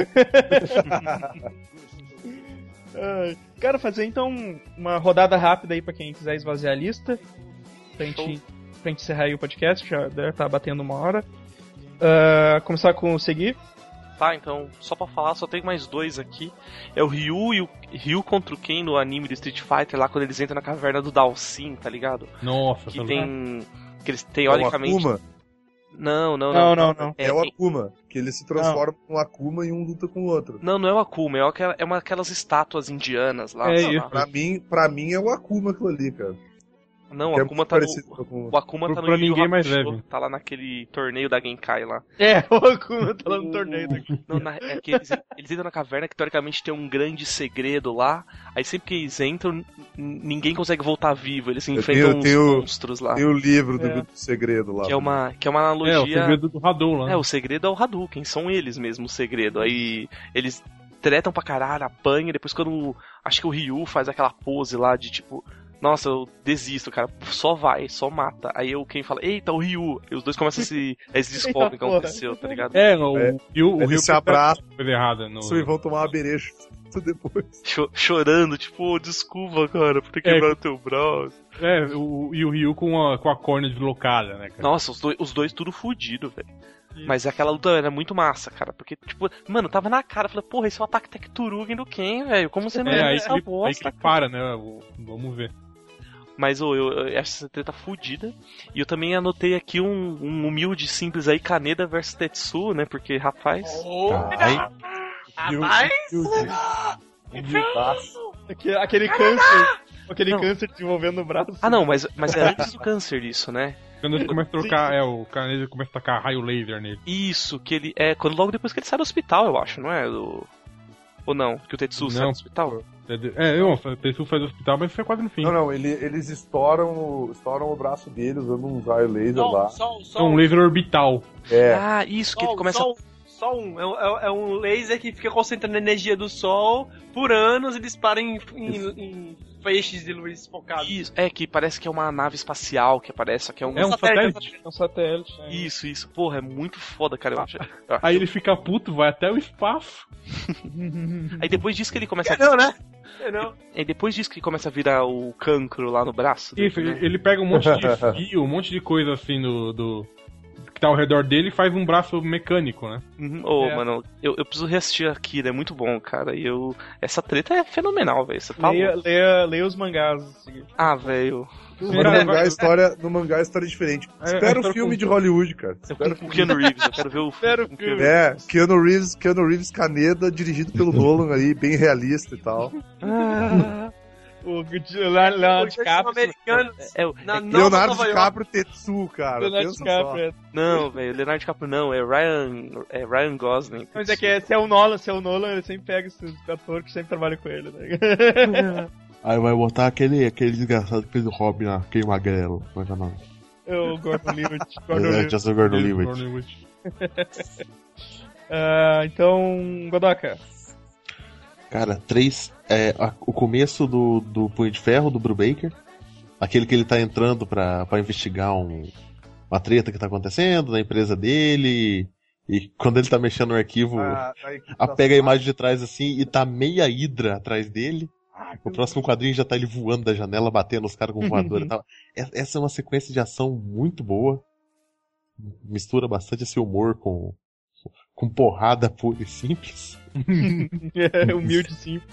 Cara, fazer então uma rodada rápida aí pra quem quiser esvaziar a lista. Pra gente encerrar aí o podcast, já deve estar batendo 1 hora. Começar com o Segui. Tá, então, só pra falar, só tem mais 2 aqui. É o Ryu e o Ryu contra o Ken no anime do Street Fighter, lá quando eles entram na caverna do Dalsin, tá ligado? Nossa, que eles teoricamente... É o Akuma? Não. É o Akuma, que ele se transforma num Akuma e um luta com o outro. Não é o Akuma, é aquelas estátuas indianas lá. Isso. Pra mim é o Akuma aquilo ali, cara. Não, o Akuma tá o Akuma tá no pra ninguém Yu mais Hakusho, leve. tá lá naquele torneio da Genkai lá. O Akuma tá lá no torneio daqui. Não, é que eles entram na caverna que teoricamente tem um grande segredo lá. Aí sempre que eles entram, ninguém consegue voltar vivo. Eles enfrentam uns monstros lá. Tem o livro do segredo lá. Que é uma analogia. O segredo do Hadou lá. O segredo é o Hadouken, são eles mesmo o segredo. Aí eles tretam pra caralho, apanham. Depois quando acho que o Ryu faz aquela pose lá de tipo... Nossa, eu desisto, cara. Só vai, só mata. Aí quem fala, eita, o Ryu. E os dois começam eles descobrem o que aconteceu, tá ligado? O Ryu se abraça. Coisa errada. E vão tomar uma bereja depois. Chorando, tipo, desculpa, cara, por ter quebrado teu braço. E o Ryu com a córnea deslocada, né, cara? Nossa, os dois tudo fudido, velho. Mas aquela luta era muito massa, cara. Porque, tipo, mano, tava na cara. Eu falei, porra, esse é o ataque Tecturugen do Ken, velho. Como você não aí essa bosta? Aí que ele para, né? Vamos ver. Mas eu acho essa treta fodida. E eu também anotei aqui um humilde simples aí, Kaneda versus Tetsu, né? Porque, rapaz. Aquele câncer. Aquele câncer desenvolvendo no braço. Ah, não, mas é antes do câncer isso, né? Quando ele começa a trocar, o Kaneda começa a tacar raio laser nele. Isso, que ele. Logo depois que ele sai do hospital, eu acho, não é? Ou não? Que o Tetsu sai do hospital? O Tetsu sai do hospital, mas foi quase no fim. Não, eles estouram o braço dele usando um raio laser lá. É um laser orbital. Ah, isso, que ele começa. Só um. É um laser que fica concentrando a energia do Sol por anos e dispara em feixes de luz focados. Isso, que parece que é uma nave espacial que aparece, que é um satélite. É um satélite. Isso. Porra, é muito foda, cara. Aí ele fica puto, vai até o espaço. Aí depois disso que ele começa Não, né? É depois disso que ele começa a virar o cancro lá no braço. Isso, né? ele pega um monte de fio, um monte de coisa assim que tá ao redor dele e faz um braço mecânico, né? Mano, eu preciso reassistir aqui, é muito bom, cara. E essa treta é fenomenal, velho. Leia os mangás. Velho. No mangá a história é diferente. Espera o filme de Hollywood, cara. Com o Keanu Reeves, eu quero ver o filme. Keanu Reeves Kaneda, dirigido pelo Nolan aí, bem realista e tal. O Leonardo DiCaprio. Leonardo DiCaprio Tetsu, cara. Leonardo DiCaprio. Não, velho, Leonardo DiCaprio não, é Ryan Gosling. Mas é que se é o Nolan, ele sempre pega esses atores que sempre trabalham com ele, né? Aí vai botar aquele desgraçado que fez o Robin lá, aquele magrelo. Como é que é o nome? O Gordon Levitt. Já sou o Gordon Levitt. Então, Godoka. Cara, o começo do Punho de Ferro, do Brubaker. Aquele que ele tá entrando pra investigar uma treta que tá acontecendo na empresa dele. E quando ele tá mexendo no arquivo, pega a imagem de trás assim e tá meia hidra atrás dele. O próximo quadrinho já tá ele voando da janela, batendo os caras com voador e tal. Essa é uma sequência de ação muito boa. Mistura bastante esse humor com porrada pura e simples. Humilde e simples.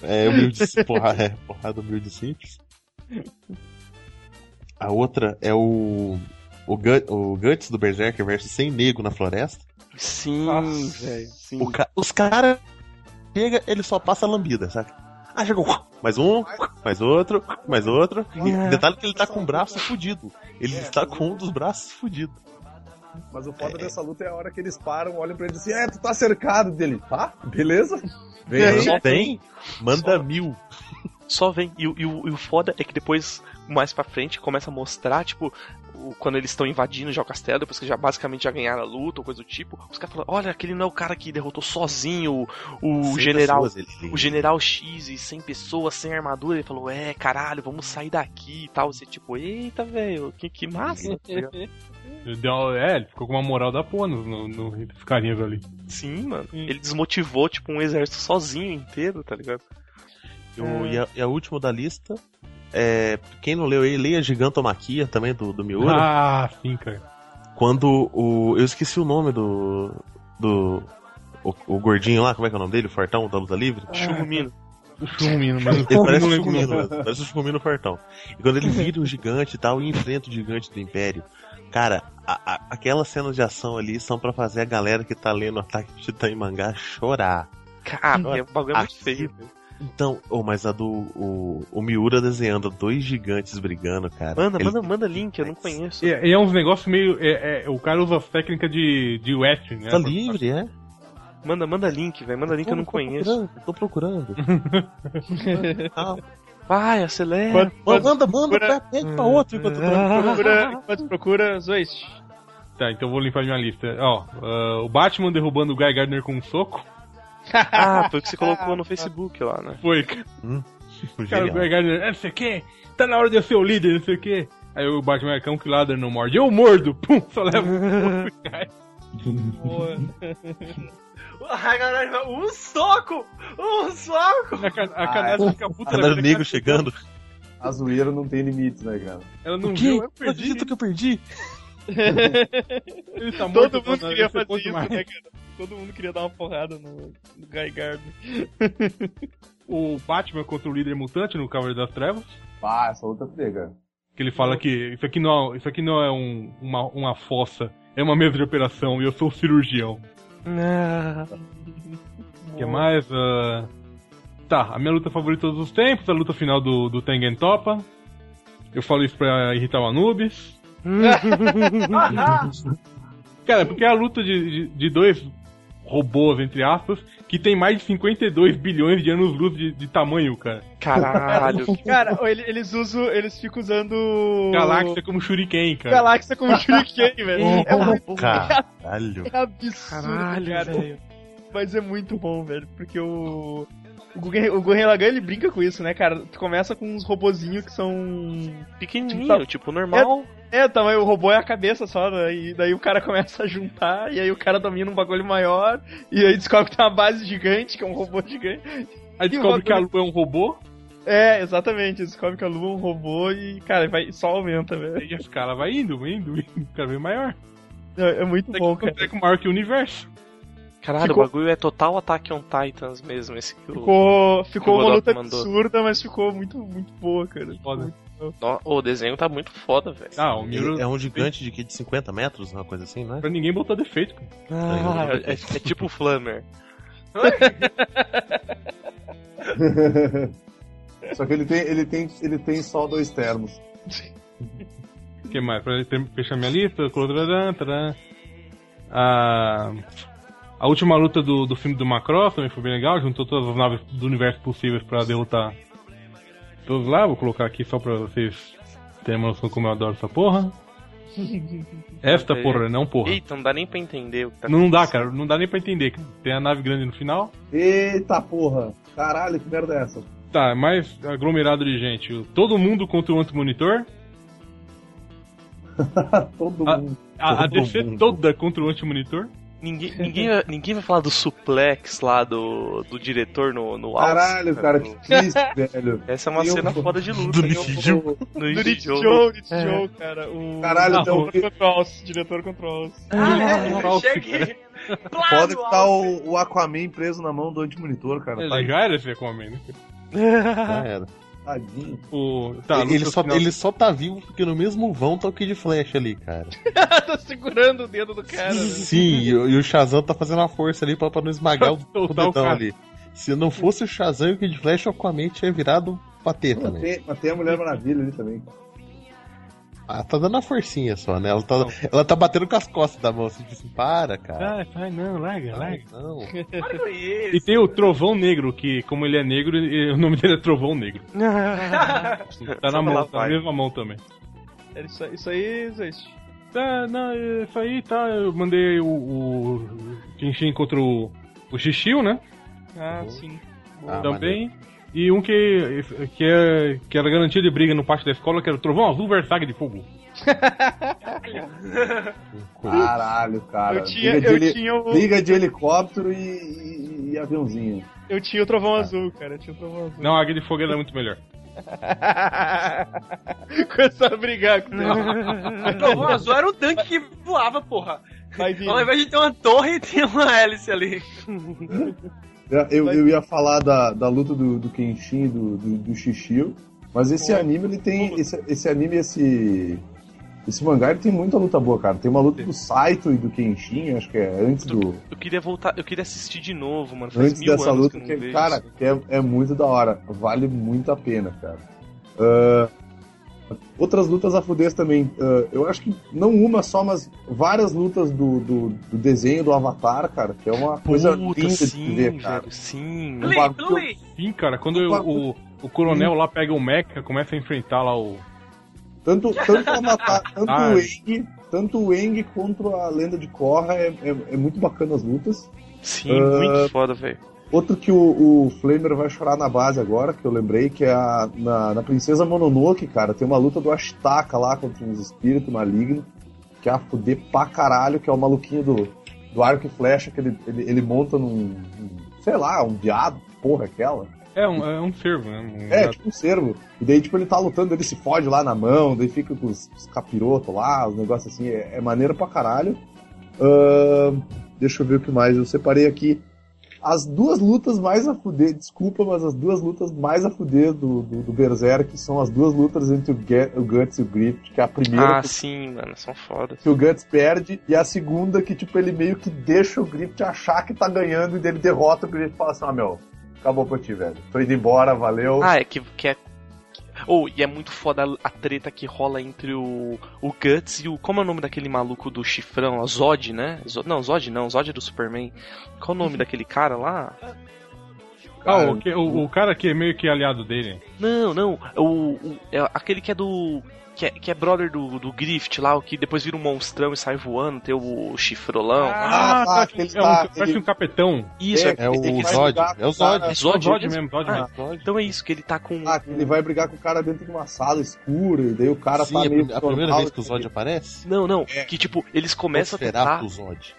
Porrada humilde e simples. A outra é o o Guts do Berserker versus Sem Nego na floresta. Sim, velho. Os caras chega, ele só passa a lambida, sabe? Ah, chegou. Mais um, mais outro. E detalhe que ele tá com o braço fudido. Ele está com um dos braços fudido. Mas o foda dessa luta é a hora que eles param, olham pra ele e dizem, tu tá cercado dele. Tá, beleza? Vem aí. Só vem, manda 1000. Só vem. E o foda é que depois, mais pra frente, começa a mostrar, tipo, quando eles estão invadindo já o castelo, depois que já basicamente já ganharam a luta ou coisa do tipo, os caras falam, olha, aquele não é o cara que derrotou sozinho o general o general X e 100 pessoas sem armadura. Ele falou, caralho, vamos sair daqui e tal. Você tipo, eita, velho, que massa. Ele ficou com uma moral da porra nos carinhas ali. Sim, mano. Ele desmotivou, tipo, um exército sozinho inteiro, tá ligado? E a última da lista, quem não leu aí, leia Gigantomaquia também, do Miura. Ah, sim, cara. Quando eu esqueci o nome o gordinho lá, como é que é o nome dele? O fortão da luta livre? Churrumino. O Churrumino, mas ele parece o Churrumino, parece o Churrumino fortão. E quando ele vira um gigante e tal, e enfrenta o gigante do Império, cara, aquelas cenas de ação ali são pra fazer a galera que tá lendo Ataque de Titã em mangá chorar. Cara, o bagulho é muito feio, velho. Então, mas a o Miura desenhando 2 gigantes brigando, cara. Manda link, eu não conheço. É uns negócios meio. O cara usa as técnicas de western, né? Tá livre, é? Manda link, velho. Manda link, eu não conheço. Tô procurando. Vai, acelera. Manda, pede pra outro enquanto procura, Zoist. Tá, então eu vou limpar minha lista. Ó, o Batman derrubando o Guy Gardner com um soco. Foi o que você colocou no Facebook lá, né? Foi. Cara, o Guy Gardner, não sei o que, tá na hora de eu ser o líder, não sei o que. Aí o Batman, cão que ladra não morde. Eu mordo, pum, só leva um soco e cai. Um soco! A canastra fica puta. Cada nego chegando. A zoeira não tem limites, né, cara? Ela não viu, eu perdi. Não acredito que eu perdi. Ele tá morto. Todo mundo queria fazer isso, né, cara? Todo mundo queria dar uma porrada no Guy Gardner. O Batman contra o líder mutante no Cavaleiro das Trevas. Essa luta pega. Que ele fala que isso aqui não é uma fossa, é uma mesa de operação e eu sou o cirurgião. O que mais? Tá, a minha luta favorita de todos os tempos, a luta final do Tengen Toppa. Eu falo isso pra irritar o Anubis. Cara, porque é a luta de 2 robôs, entre aspas, que tem mais de 52 bilhões de anos-luz de tamanho, cara. Caralho. Cara, eles ficam usando... Galáxia como Shuriken, cara. Galáxia como Shuriken, velho. Caralho. É absurdo, cara. Velho. Mas é muito bom, velho, porque o Gurren Lagann, ele brinca com isso, né, cara? Tu começa com uns robozinhos que são... pequenininho, tipo normal. Tamanho, o robô é a cabeça só, né? E daí o cara começa a juntar, e aí o cara domina um bagulho maior, e aí descobre que tem uma base gigante, que é um robô gigante. Aí descobre que a Lua é um robô? Exatamente, descobre que a Lua é um robô e, cara, só aumenta, velho. E esse cara vai indo, cada vez maior. É muito bom, cara. É maior que o universo. Caralho, o bagulho é total Attack on Titans mesmo, esse que ficou uma luta absurda, mas ficou muito, muito boa, cara. Foda. O desenho tá muito foda, velho. O Miura é um gigante de 50 metros, uma coisa assim, não é? Pra ninguém botar defeito, cara. É tipo o Flammer. Só que ele tem só 2 termos. O que mais? Pra fechar minha lista, a última luta do filme do Macross também foi bem legal, juntou todas as naves do universo possíveis pra derrotar todos lá. Vou colocar aqui só pra vocês terem uma noção como eu adoro essa porra. Esta porra, não porra. Eita, não dá nem pra entender o que tá Não dá, cara, não dá nem pra entender. Tem a nave grande no final. Eita porra, caralho, que merda é essa? Tá, mais aglomerado de gente. Todo mundo contra o Anti-Monitor. Todo mundo. A DC toda contra o Anti-Monitor. Ninguém vai falar do suplex lá do diretor no Caralho, cara, que triste, velho. Essa é uma cena foda de luta. Do Nichijou. Do Nichijou, cara. Caralho, então... Diretor Controls. Cheguei. Pode estar o Aquaman preso na mão do Anti-Monitor, cara. Já era esse Aquaman, né? Já era. Tadinho. Ele só tá vivo porque no mesmo vão tá o Kid Flash ali, cara. Tá segurando o dedo do cara. Sim, e o Shazam tá fazendo a força ali pra não esmagar o dedão ali. Se não fosse o Shazam e o Kid Flash, o Aquaman tinha virado pateta, né? Mas tem a Mulher Maravilha ali também. Ah, tá dando uma forcinha só, né? Ela tá batendo com as costas da mão, assim, tipo assim, para, cara. Não, larga. Não. E tem o Trovão Negro, que como ele é negro, o nome dele é Trovão Negro. Tá na mão, tá na mesma mão também. Isso aí existe. Tá, não, isso aí tá. Eu mandei o Kenshin contra o Shishio, né? Ah, sim. Também. E um que era garantia de briga no pátio da escola, que era o Trovão Azul Versailles de Fogo. Caralho, cara. Briga de helicóptero e aviãozinho. Eu tinha o Trovão Azul, cara. Não, a Águia de Fogo era muito melhor. Começou a brigar com ele. O Trovão Azul era o tanque que voava, porra. Ao invés de ter uma torre, tinha uma hélice ali. Eu ia falar da luta do Kenshin e do Shishio, mas esse anime, ele tem... Esse mangá, ele tem muita luta boa, cara. Tem uma luta do Saito e do Kenshin, acho que é antes do... Eu queria voltar, eu queria assistir de novo, mano. Faz antes dessa luta, que cara, é muito da hora. Vale muito a pena, cara. Outras lutas a fuder também. Eu acho que não uma só, mas várias lutas do desenho do Avatar, cara, que é uma coisa linda de se ver, cara. Velho, sim. Sim, cara, quando o coronel lá pega o mecha, começa a enfrentar lá o... Tanto o Avatar, tanto o Aang quanto a Lenda de Korra é muito bacana as lutas. Sim, muito foda, velho. Outro que o Flamer vai chorar na base agora, que eu lembrei, que é na Princesa Mononoke, cara, tem uma luta do Ashitaka lá contra uns espíritos malignos, que é a fuder pra caralho, que é o maluquinho do arco e flecha, que ele monta num, sei lá, um viado, porra, aquela. É um cervo, né? Tipo um cervo. E daí, tipo, ele tá lutando, ele se fode lá na mão, daí fica com os capirotos lá, os negócios assim, é maneiro pra caralho. Deixa eu ver o que mais, eu separei aqui. As duas lutas mais a fuder, desculpa, mas as duas lutas mais a fuder do Berserk são as duas lutas entre o Guts e o Griffith, que é a primeira... sim, mano, são fodas. Que o Guts perde, e a segunda que, tipo, ele meio que deixa o Griffith achar que tá ganhando, e dele derrota o Griffith e fala assim, meu, acabou pra ti, velho. Tô indo embora, valeu. E é muito foda a treta que rola entre o Guts e o... Como é o nome daquele maluco do chifrão? O Zod, né? Zod é do Superman. Qual é o nome daquele cara lá? O cara que é meio que aliado dele. Não. Aquele que é do... Que é brother do Griffith lá, o que depois vira um monstrão e sai voando, tem o chifrolão. Parece um capetão. Isso, é o Zod. É o Zod. É Zod mesmo. Então é isso, que ele tá com... ele vai brigar com o cara dentro de uma sala escura, e daí o cara Sim, tá meio... a primeira vez que o Zod aparece? Não, que tipo, eles começam a tretar... Zod.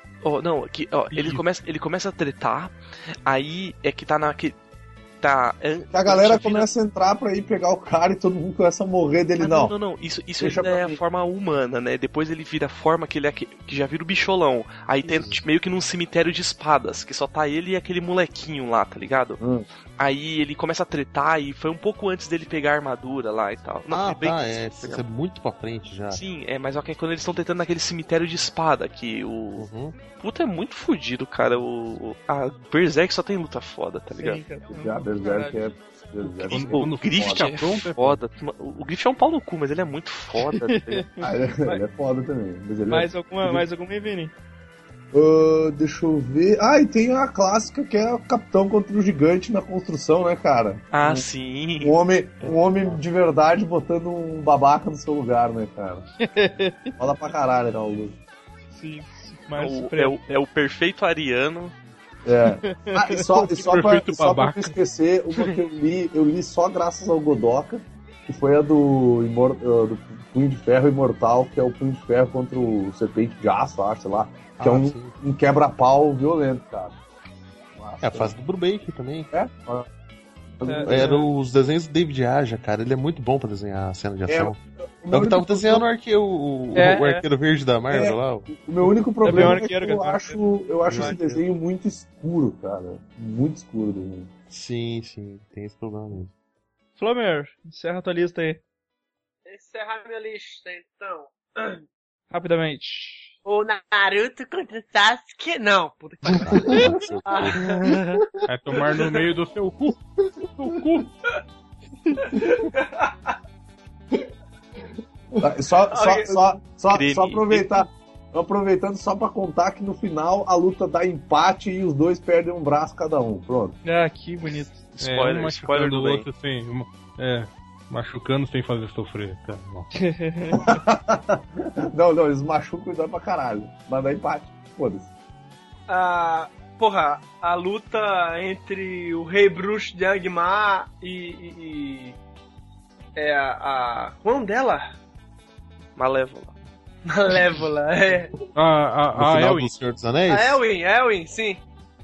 Ele começa a tretar, aí é que tá naquele... A galera começa a entrar pra ir pegar o cara e todo mundo começa a morrer dele, não. Não. Isso ainda é a forma humana, né? Depois ele vira a forma que ele é que já vira o bicholão. Aí tem meio que num cemitério de espadas, que só tá ele e aquele molequinho lá, tá ligado? Aí ele começa a tretar e foi um pouco antes dele pegar a armadura lá e tal. Isso é muito pra frente já. Sim, mas é quando eles estão tentando naquele cemitério de espada, que o... Puta, é muito fodido, cara. A Berserk só tem luta foda, tá ligado? Sim, Berserk é... O Griffith é foda. O Griffith é um pau no cu, mas ele é muito foda. Ele é foda também. Mais alguma, Vini? Deixa eu ver. E tem a clássica que é o Capitão contra o Gigante na construção, né, cara? Sim. Um homem de verdade botando um babaca no seu lugar, né, cara? Fala pra caralho, não, Lu. Sim. É o perfeito ariano. E só pra não esquecer, uma que eu li só graças ao Godoka, que foi a do Punho de Ferro Imortal, que é o Punho de Ferro contra o Serpente de Aço, acho, sei lá. Que é um quebra-pau violento, cara. A fase do Brubaker também. Eram os desenhos do David Aja, cara. Ele é muito bom pra desenhar a cena de ação. Eu que tava desenhando o arqueiro verde da Marvel lá. O meu único problema é que eu acho esse desenho muito escuro, cara. Muito escuro o desenho. Sim, tem esse problema mesmo. Flamer, encerra a tua lista aí. Encerrar minha lista, então. Rapidamente. O Naruto contra o Sasuke? Não, puta que pariu. Vai tomar no meio do seu cu. Do cu. Só aproveitando só pra contar que no final a luta dá empate e os dois perdem um braço cada um. Pronto. Ah, que bonito. Um Spoiler do outro assim. Machucando sem fazer sofrer. Tá, não, eles machucam e dói pra caralho. Mas dá empate. Foda-se. Porra, a luta entre o Rei Bruxo de Angmar e qual é o nome dela? Malévola, é. No final Elwin. do Senhor dos Anéis? A Elwin, sim.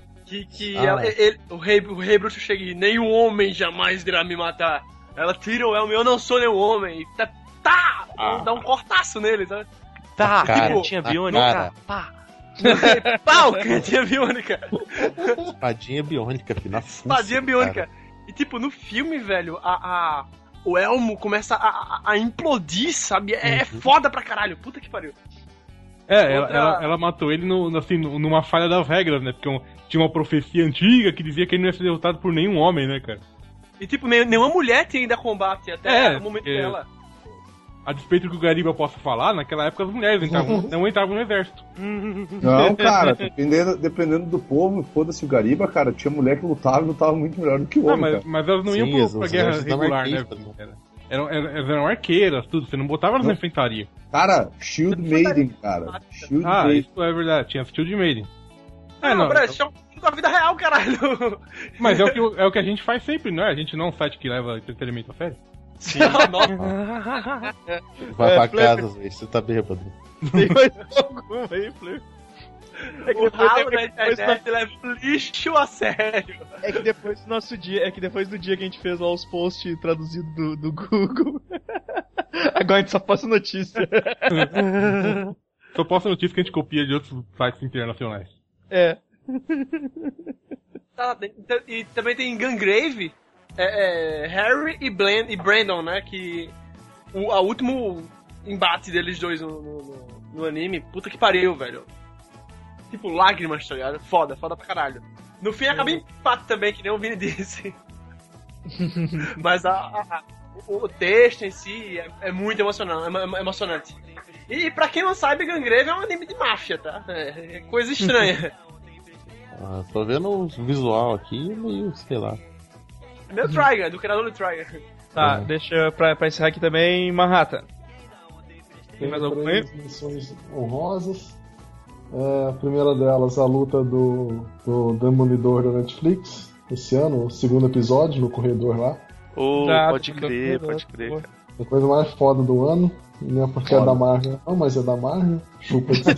O rei bruxo chega e nem o homem jamais irá me matar. Ela tira o elmo, eu não sou nem o homem. E dá um cortaço nele, sabe? Tá, Cara, cantinha biônica. Pá. Pau, cantinha biônica. Espadinha biônica, filho, na fuça, Espadinha biônica. cara. E tipo, no filme, velho, o elmo começa a implodir, sabe? É foda pra caralho. Puta que pariu. Ela matou ele numa falha das regras, né? Porque tinha uma profecia antiga que dizia que ele não ia ser derrotado por nenhum homem, né, cara? E tipo, nenhuma mulher tinha ainda combate até o momento dela. A despeito do que o Gariba possa falar, naquela época as mulheres não entravam no exército. Não, cara, dependendo do povo, foda-se o Gariba, cara, tinha mulher que lutava e lutava muito melhor do que o homem, cara. Mas elas não iam pra guerra regular, né? Elas eram arqueiras, tudo, você não botava elas na enfrentaria. Cara, Shield Maiden, cara. Shield Maiden. Isso é verdade, tinha Shield Maiden. Isso é um da vida real, caralho. Mas é o que a gente faz sempre, não é? A gente não é um site que leva entretenimento a sério. Sim. Vai pra casa, velho, você tá bêbado. Tem mais alguma aí, Fleur? O ralo da internet leva o lixo a sério. É que depois do dia que a gente fez lá os posts traduzidos do Google. Agora a gente só posta notícia. Só posta notícia que a gente copia de outros sites internacionais. É. E também tem Gungrave, Harry e Brandon, né? Que o último embate deles dois no anime, puta que pariu, velho. Tipo, lágrimas, tá ligado? Foda pra caralho. No fim acaba em empate também, que nem o Vini disse. Mas o texto em si é muito emocionante. E pra quem não sabe, Gungrave é um anime de máfia, tá? É coisa estranha. Tô vendo o visual aqui, meio, sei lá. É meio Trigger, do criador do Trigger. Tá, deixa pra encerrar aqui também Manhattan. Tem mais alguma aí? Missões honrosas. A primeira delas, a luta do Demolidor da Netflix, esse ano, o segundo episódio, no corredor lá. Pode crer. A coisa mais foda do ano. Não é porque é da Marvel, não, mas é da Marvel. Chupa de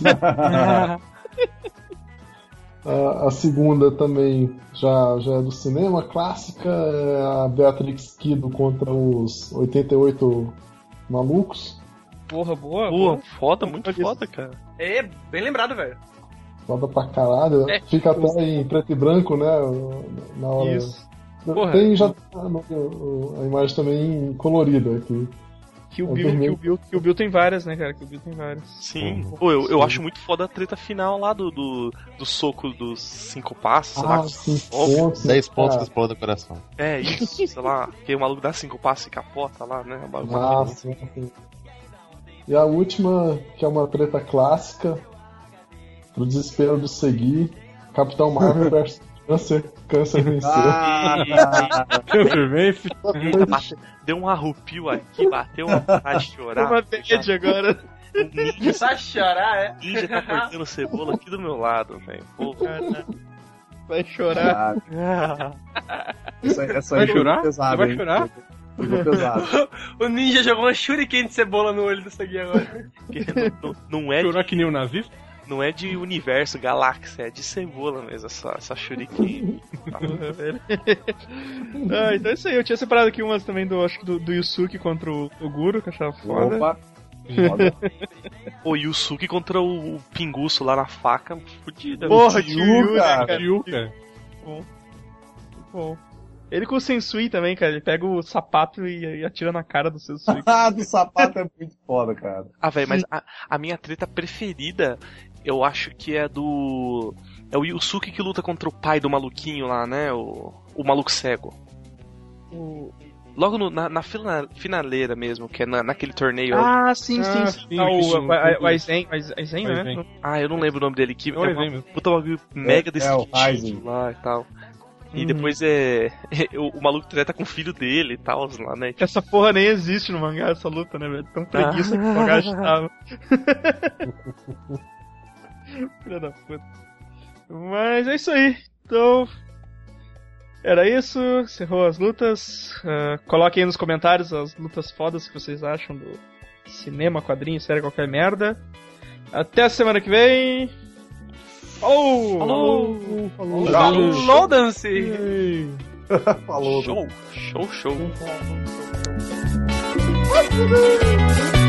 A segunda também já é do cinema, clássica, é a Beatrix Kido contra os 88 malucos. Porra, boa. Foda, muito foda, cara. É, bem lembrado, velho. Foda pra caralho. Fica até em preto e branco, né? Na hora. Isso. Porra. Tem já a imagem também colorida aqui. Kill Bill tem várias, né, cara? Kill Bill tem várias. Sim. Pô, eu acho muito foda a treta final lá do soco dos 5 passos, sei lá. 5 pontos. 10 pontos que explodem o coração. É, isso, sei lá. Que o maluco dá 5 passos e capota lá, né? Sim. E a última, que é uma treta clássica, pro desespero de seguir, Capitão Marvel vs Câncer venceu. Câncer vence. Deu um arrupio aqui, bateu uma vontade de chorar. Uma bad agora. Sai chorar, é? O Ninja tá cortando cebola aqui do meu lado, velho. Vai chorar. Essa vai chorar? Pesado, vai chorar? O Ninja jogou uma shuriken de cebola no olho do Sagui agora. Não é chorar que nem o nazista? Não é de universo, galáxia, é de cebola mesmo, essa shuriken. Então é isso aí, eu tinha separado aqui umas também do Yusuke contra o Guro, que eu achava foda. Opa! O Yusuke contra o Pinguço lá na faca, fodida. Porra, Kyu, cara. Kyu, cara. Bom. Ele com o Sensui também, cara. Ele pega o sapato e atira na cara do Sensui. Ah, do sapato é muito foda, cara. Ah, velho, mas a minha treta preferida, eu acho que é do... É o Yusuke que luta contra o pai do maluquinho lá, né? O maluco cego. Logo na finaleira mesmo, que é naquele torneio. Ah, sim. O Aizen, né? Ah, eu não lembro o nome dele. Que é uma puta bagulho mega Aizen lá e tal. E depois o maluco treta com o filho dele e tal, lá, né? Essa porra nem existe no mangá, essa luta, né, velho? Tão preguiça que o mangá tava. Filha da puta. Mas é isso aí. Então, era isso. Encerrou as lutas. Coloquem aí nos comentários as lutas fodas que vocês acham do cinema, quadrinho, série, qualquer merda. Até a semana que vem. Falou! Falou, Dance! Falou. Show! Show.